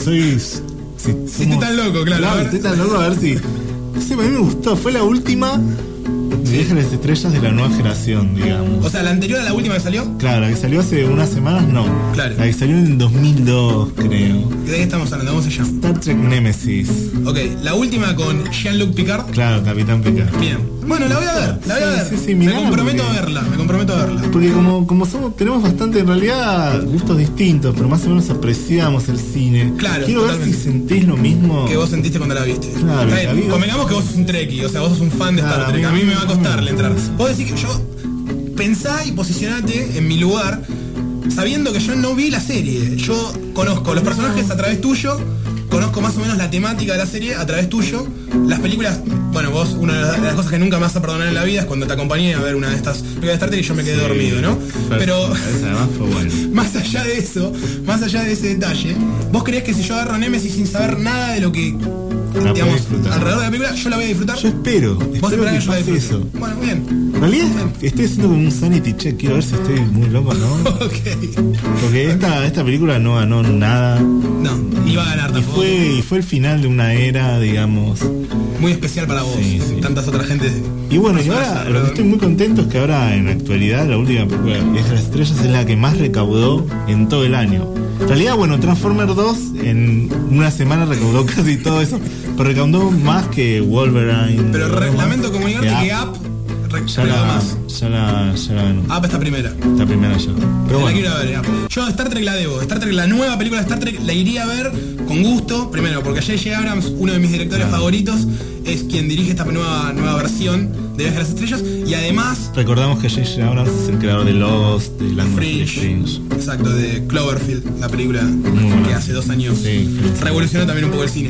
tan loco, claro. Claro, estoy tan loco a ver si... No sé, a mí me gustó, fue la última de Viaje a las Estrellas de la nueva generación, digamos. O sea, la anterior a la última que salió. Claro, la que salió hace unas semanas, no. Claro. La que salió en el 2002, creo. ¿De qué estamos hablando? ¿Cómo se llama? Star Trek Nemesis. Ok, la última con Jean-Luc Picard. Claro, Capitán Picard. Bien. Bueno, la voy a ver. Sí, me comprometo a verla. Porque como tenemos bastante, en realidad, gustos distintos, pero más o menos apreciamos el cine. Claro. Quiero ver si sentís lo mismo que vos sentiste cuando la viste. Claro. Convengamos que vos sos un trekkie, o sea, vos sos un fan de Star Trek. A mí me va a costarle entrar. Vos decís que yo... Pensá y posicionate en mi lugar, sabiendo que yo no vi la serie. Yo conozco los personajes a través tuyo, conozco más o menos la temática de la serie a través tuyo. Las películas, bueno, vos, una de las cosas que nunca me vas a perdonar en la vida es cuando te acompañé a ver una de estas películas de Star Trek y yo me quedé dormido, ¿no? Pero además fue bueno. Más allá de eso, más allá de ese detalle, ¿vos creés que si yo agarro Nemesis sin saber nada de lo que, digamos, alrededor de la película, yo la voy a disfrutar? Yo espero que yo la disfrute. Eso. Bueno, bien. En realidad estoy haciendo como un sanity check, quiero ver si estoy muy loco, ¿no? Ok. Porque esta película no ganó nada. No, ni va a ganar tampoco. Y fue el final de una era, digamos, muy especial para vos. Sí. Tantas otras gentes. Y bueno, y ahora lo que estoy muy contento es que ahora en la actualidad la última película de Viaje a las Estrellas es la que más recaudó en todo el año. En realidad, bueno, Transformers 2 en una semana recaudó casi todo eso, pero recaudó más que Wolverine. Pero lamento comunicarte que Up ya la ganó. Up está primera. Está primera ya. Pero bueno. La quiero ver, yo Star Trek la debo. Star Trek, la nueva película de Star Trek, la iría a ver con gusto. Primero, porque J.J. Abrams, uno de mis directores favoritos, es quien dirige esta nueva versión de Viaje a las Estrellas. Y además... Recordamos que J.J. Abrams es el creador de Lost, de Land of the Fringe. Exacto, de Cloverfield, la película que hace 2 años revolucionó también un poco el cine.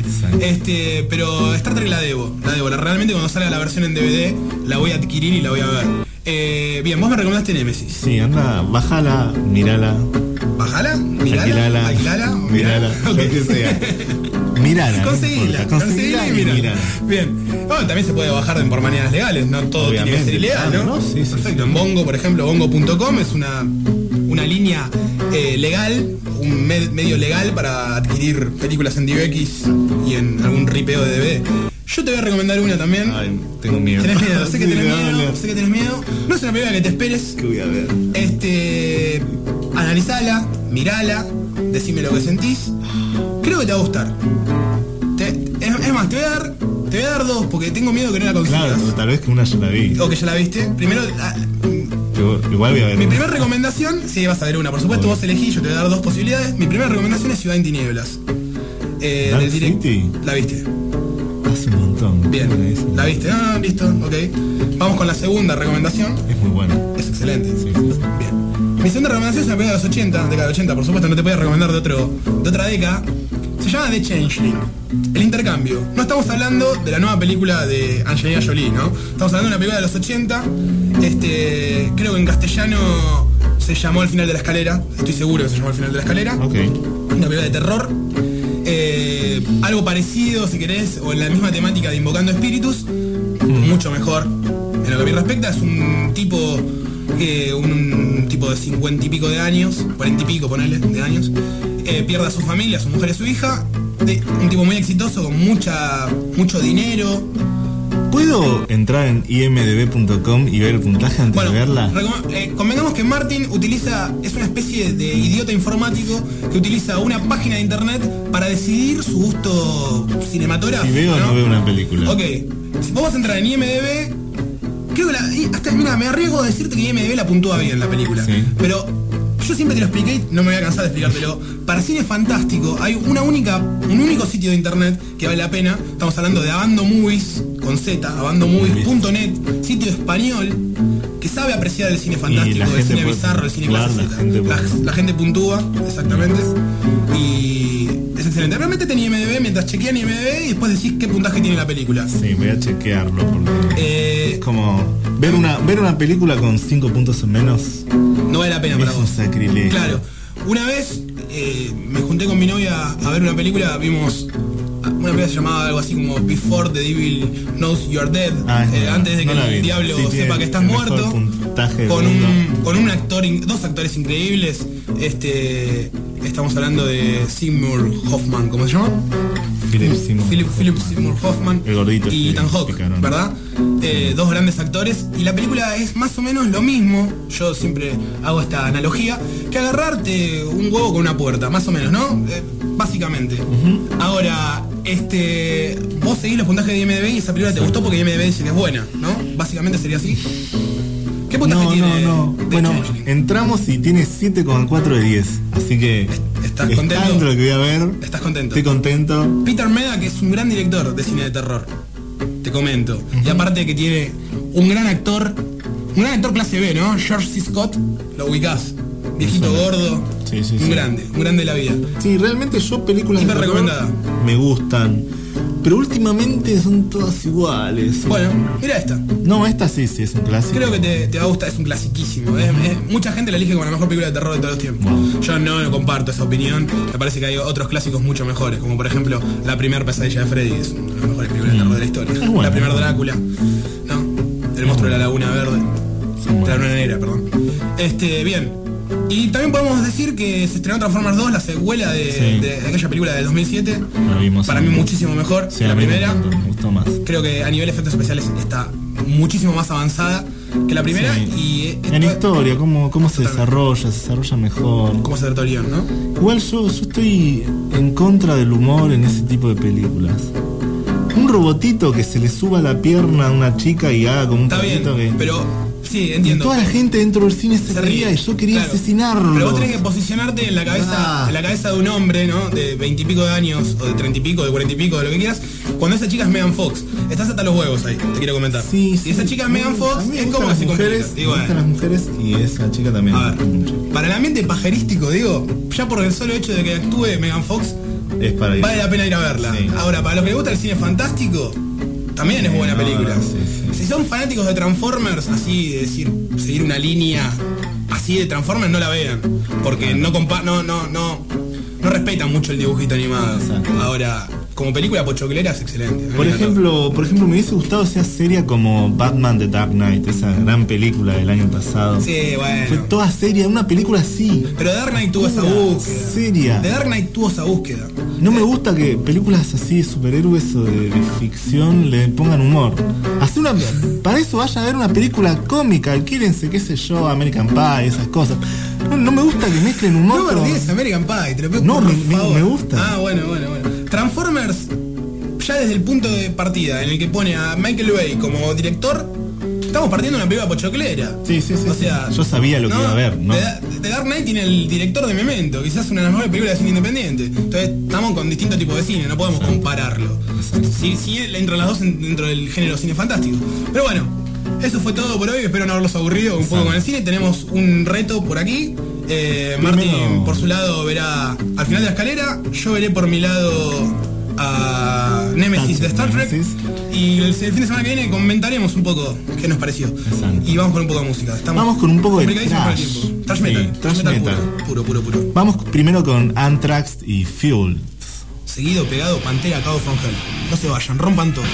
Pero Star Trek la debo. Realmente cuando salga la versión en DVD la voy a adquirir y la voy a ver. Bien, vos me recomendaste Nemesis. Sí, anda, bájala, mírala. ¿Bájala? ¿Mirala? ¿Alquilala? Mirala, lo que sea. Mirala. Conseguila y mirala. Bien. Bueno, también se puede bajar por maneras legales, no todo tiene que ser ilegal, ¿no? Sí, perfecto. En Bongo, por ejemplo, bongo.com es una línea legal, un medio legal para adquirir películas en DivX y en algún ripeo de DVD. Yo te voy a recomendar una también. Ay, tengo miedo. Tenés miedo, sé que tenés miedo. No es una película que te esperes. ¿Qué voy a ver? Analizala, mirala, decime lo que sentís. Creo que te va a gustar. Es más, te voy a dar 2 porque tengo miedo que no la consigas. Claro, tal vez que una ya la vi. O que ya la viste. Primero... Igual voy a ver. Mi primera recomendación, sí, vas a ver una. Por supuesto, vos elegís, yo te voy a dar 2 posibilidades. Mi primera recomendación es Ciudad en Tinieblas. Del directo. ¿La viste? Hace un montón. Bien, ¿la viste? Ah, listo, ok. Vamos con la segunda recomendación. Es muy buena. Es excelente. Sí. Bien. Mi segunda recomendación es una película de los 80, década de 80, por supuesto, no te voy a recomendar de otra década. Se llama The Changeling, El Intercambio. No estamos hablando de la nueva película de Angelina Jolie, ¿no? Estamos hablando de una película de los 80. Creo que en castellano se llamó El Final de la Escalera. Estoy seguro que se llamó El Final de la Escalera. Okay. Una película de terror. Algo parecido, si querés, o en la misma temática de Invocando Espíritus. Mucho mejor. En lo que me respecta, es un tipo de 50 y pico de años, 40 y pico, ponele, de años. Pierde a su familia, a su mujer y a su hija. Un tipo muy exitoso, con mucho dinero. ¿Puedo entrar en imdb.com y ver el puntaje antes de verla? Convengamos que Martin es una especie de idiota informático que utiliza una página de internet para decidir su gusto cinematográfico. Si veo o no veo una película. Ok, si vos vas a entrar en IMDb, creo que mira, me arriesgo a decirte que IMDb la puntúa bien la película. Sí. Pero yo siempre te lo expliqué, no me voy a cansar de explicártelo. Para cine fantástico hay un único sitio de internet que vale la pena. Estamos hablando de Abando Movies, con Z, abandomovies.net, sitio español que sabe apreciar el cine fantástico, el cine bizarro, el cine clase Z. La gente puntúa, exactamente. Y es excelente. Realmente tenía IMDb mientras chequean IMDb y después decís qué puntaje tiene la película. Sí, voy a chequearlo porque es como ver una película con 5 puntos o menos. No vale la pena para vos. Es un sacrilegio. Claro. Una vez me junté con mi novia a ver una película, vimos una película que se llamaba algo así como Before the Devil Knows You're Dead, antes de que el diablo sepa que estás muerto, con un actor, dos actores increíbles. Estamos hablando de Seymour Hoffman, ¿cómo se llama? Philip Seymour Hoffman, el gordito, y Ethan Hawke, ¿verdad? Dos grandes actores, y la película es más o menos lo mismo. Yo siempre hago esta analogía, que agarrarte un huevo con una puerta, más o menos, ¿no? Básicamente. Ahora, vos seguís los puntajes de IMDb y esa película te gustó porque IMDb dice que es buena, ¿no? Básicamente sería así. ¿Qué puntaje tiene? No. Bueno, entramos y tiene 7,4 de 10. Así que ¿estás contento? Tanto lo que voy a ver. ¿Estás contento? Estoy contento. Peter Medak es un gran director de cine de terror. Te comento. Y aparte de que tiene un gran actor clase B, ¿no? George C. Scott, lo ubicás. Viejito gordo. Sí. Un grande de la vida. Sí, realmente yo películas hiper recomendada. Me gustan. Pero últimamente son todas iguales. Bueno, mira esta. No, esta sí es un clásico. Creo que te va a gustar, es un clasiquísimo. Mucha gente la elige como la mejor película de terror de todos los tiempos. Wow. Yo no comparto esa opinión. Me parece que hay otros clásicos mucho mejores, como por ejemplo La Primera Pesadilla de Freddy, es una de las mejores películas de terror de la historia. Bueno, La Primera Drácula, ¿no? El monstruo de la Laguna Verde. De la Luna Negra, perdón. Bien. Y también podemos decir que se estrenó Transformers 2, la secuela de aquella película del 2007. Para mí muchísimo mejor que la primera. Me gustó más. Creo que a nivel de efectos especiales está muchísimo más avanzada que la primera. Y en historia, cómo se desarrolla mejor. Cómo se trata el guión, ¿no? Igual yo estoy en contra del humor en ese tipo de películas. Un robotito que se le suba la pierna a una chica y haga como un caballito que... Pero... Sí, entiendo. Y toda la gente dentro del cine se reía y yo quería asesinarlo. Pero vos tenés que posicionarte en la cabeza de un hombre, ¿no? De 20 y pico de años, o de 30 y pico, de 40 y pico, de lo que quieras. Cuando esa chica es Megan Fox, estás hasta los huevos ahí, te quiero comentar. Sí. Y esa chica es Megan Fox, es como que se complica. Me gustan las mujeres y esa chica también. A ver, para el ambiente pajerístico, digo, ya por el solo hecho de que actúe Megan Fox, vale la pena ir a verla. Sí. Ahora, para los que les gusta el cine fantástico, también es buena película. Si son fanáticos de Transformers, así de decir, seguir una línea así de Transformers, no la vean. Porque no respetan mucho el dibujito animado. Exacto. Ahora, como película pochoclera es excelente. Por ejemplo, me hubiese gustado esa serie como Batman The Dark Knight, esa gran película del año pasado. Sí, bueno. Fue toda seria, una película así. Pero The Dark Knight tuvo esa búsqueda. Seria. The Dark Knight tuvo esa búsqueda. No me gusta que películas así de superhéroes o de ficción le pongan humor. Para eso vaya a ver una película cómica, alquílense, qué sé yo, American Pie, esas cosas. No me gusta que mezclen humor. No perdíes American Pie, te lo pido. No, me gusta. Ah, bueno. Transformers, ya desde el punto de partida en el que pone a Michael Bay como director, estamos partiendo de una película pochoclera. Sí. O sea, yo sabía lo que iba a ver, ¿no? The Dark Knight tiene el director de Memento, quizás una de las mejores películas de cine independiente. Entonces estamos con distintos tipos de cine, no podemos compararlo. Sí, entran las dos dentro del género cine fantástico. Pero bueno, eso fue todo por hoy, espero no haberlos aburrido un poco con el cine. Tenemos un reto por aquí. Martín, por su lado, verá al final de la escalera. Yo veré por mi lado a Nemesis de Star Trek. Y el fin de semana que viene comentaremos un poco qué nos pareció. Exacto. Y vamos con un poco de música. Vamos con un poco de complicadísimos por el trash. tiempo. Trash metal. Sí, trash metal. Puro. Vamos primero con Anthrax y Fuel. Seguido, pegado, Pantera, Cabo from Hell. No se vayan, rompan todo.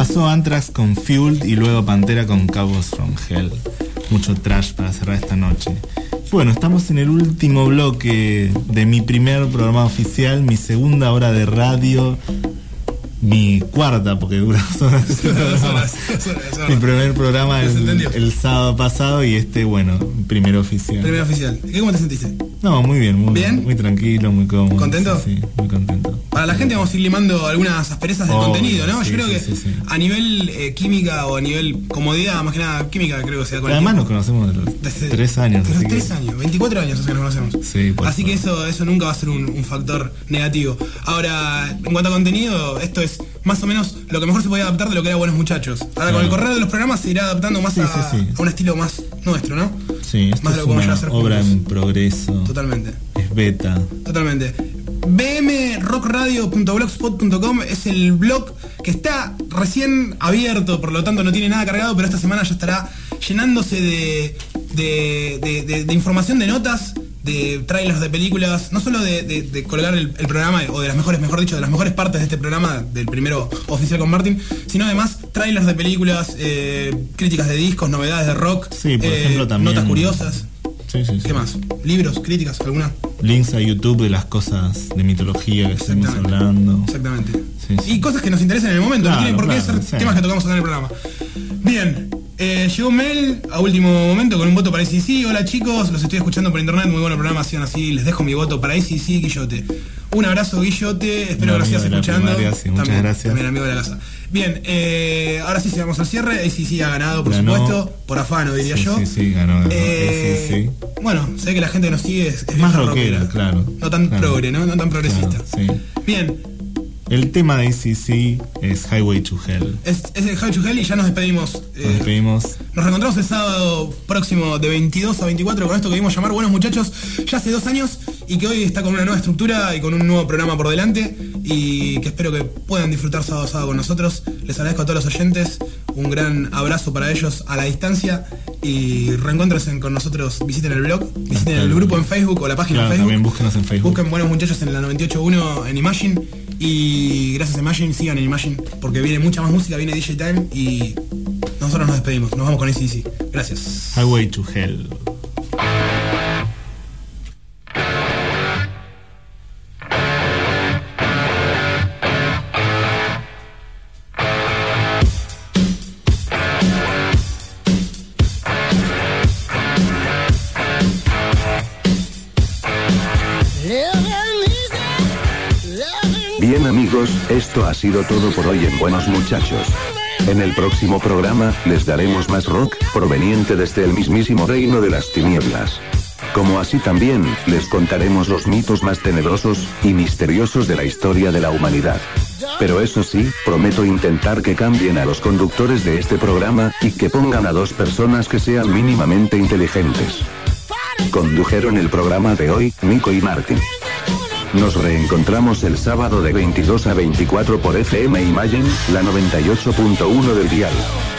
Pasó Anthrax con Fueled y luego Pantera con Cowboys from Hell. Mucho trash para cerrar esta noche. Bueno, estamos en el último bloque de mi primer programa oficial, mi segunda hora de radio, mi cuarta, porque dura 2 horas. Mi primer programa el sábado pasado y bueno, primero oficial. Primero oficial. ¿Y cómo te sentiste? No, muy bien, muy tranquilo, muy cómodo. ¿Contento? Sí, muy contento. Para la gente vamos a ir limando algunas asperezas del contenido, ¿no? Yo creo que a nivel química o a nivel comodidad, más que nada química, creo que sea con además nos conocemos desde 3 años. Desde 3 años, 24 años hace que nos conocemos. Sí, así que eso nunca va a ser un factor negativo. Ahora, en cuanto a contenido, esto es más o menos lo que mejor se podía adaptar de lo que era Buenos Muchachos. Ahora con el correr de los programas se irá adaptando más a un estilo más nuestro, ¿no? Sí, esto más es una obra en progreso. Totalmente. Es beta. Totalmente. bmrockradio.blogspot.com es el blog que está recién abierto, por lo tanto no tiene nada cargado, pero esta semana ya estará llenándose de información, de notas, de trailers de películas, no solo de colgar el programa, o de las mejores, mejor dicho, de las mejores partes de este programa, del primero oficial con Martin, sino además trailers de películas, críticas de discos, novedades de rock, sí, por ejemplo, también notas curiosas. Sí. ¿Qué más? ¿Libros, críticas, alguna? Links a YouTube de las cosas de mitología que estamos hablando. Exactamente. Y cosas que nos interesan en el momento, no tienen por qué ser temas que tocamos acá en el programa. Bien. Llegó un mail a último momento con un voto para ACC. Hola chicos, los estoy escuchando por internet, muy bueno programación, así les dejo mi voto para ACC, Guillote. Un abrazo, Guillote, espero que lo sigas escuchando. Muchas gracias. También amigo de la casa. Bien, ahora sí vamos al cierre. ACC ha ganado, por supuesto, por afano diría yo. Sí, ganó. ACC. Bueno, sé que la gente que nos sigue es más rockera, claro. No tan progre, ¿no? No tan progresista. Claro, Bien. El tema de ACC es Highway to Hell. Es el Highway to Hell y ya nos despedimos. Nos reencontramos el sábado próximo de 22 a 24 con esto que vimos llamar Buenos Muchachos, ya hace 2 años, y que hoy está con una nueva estructura y con un nuevo programa por delante, y que espero que puedan disfrutar sábado a sábado con nosotros. Les agradezco a todos los oyentes, un gran abrazo para ellos a la distancia, y reencuéntrense con nosotros, visiten el blog, visiten el grupo en Facebook o la página en Facebook. También búsquenos en Facebook. Busquen Buenos Muchachos en la 98.1 en Imagine. Y gracias a Imagine, sigan en Imagine, porque viene mucha más música, viene DJ Time y nosotros nos despedimos, nos vamos con ACC. Gracias. Highway to Hell. Bien amigos, esto ha sido todo por hoy en Buenos Muchachos. En el próximo programa, les daremos más rock, proveniente desde el mismísimo reino de las tinieblas. Como así también, les contaremos los mitos más tenebrosos y misteriosos de la historia de la humanidad. Pero eso sí, prometo intentar que cambien a los conductores de este programa, y que pongan a 2 personas que sean mínimamente inteligentes. Condujeron el programa de hoy, Nico y Martin. Nos reencontramos el sábado de 22 a 24 por FM Imagine, la 98.1 del dial.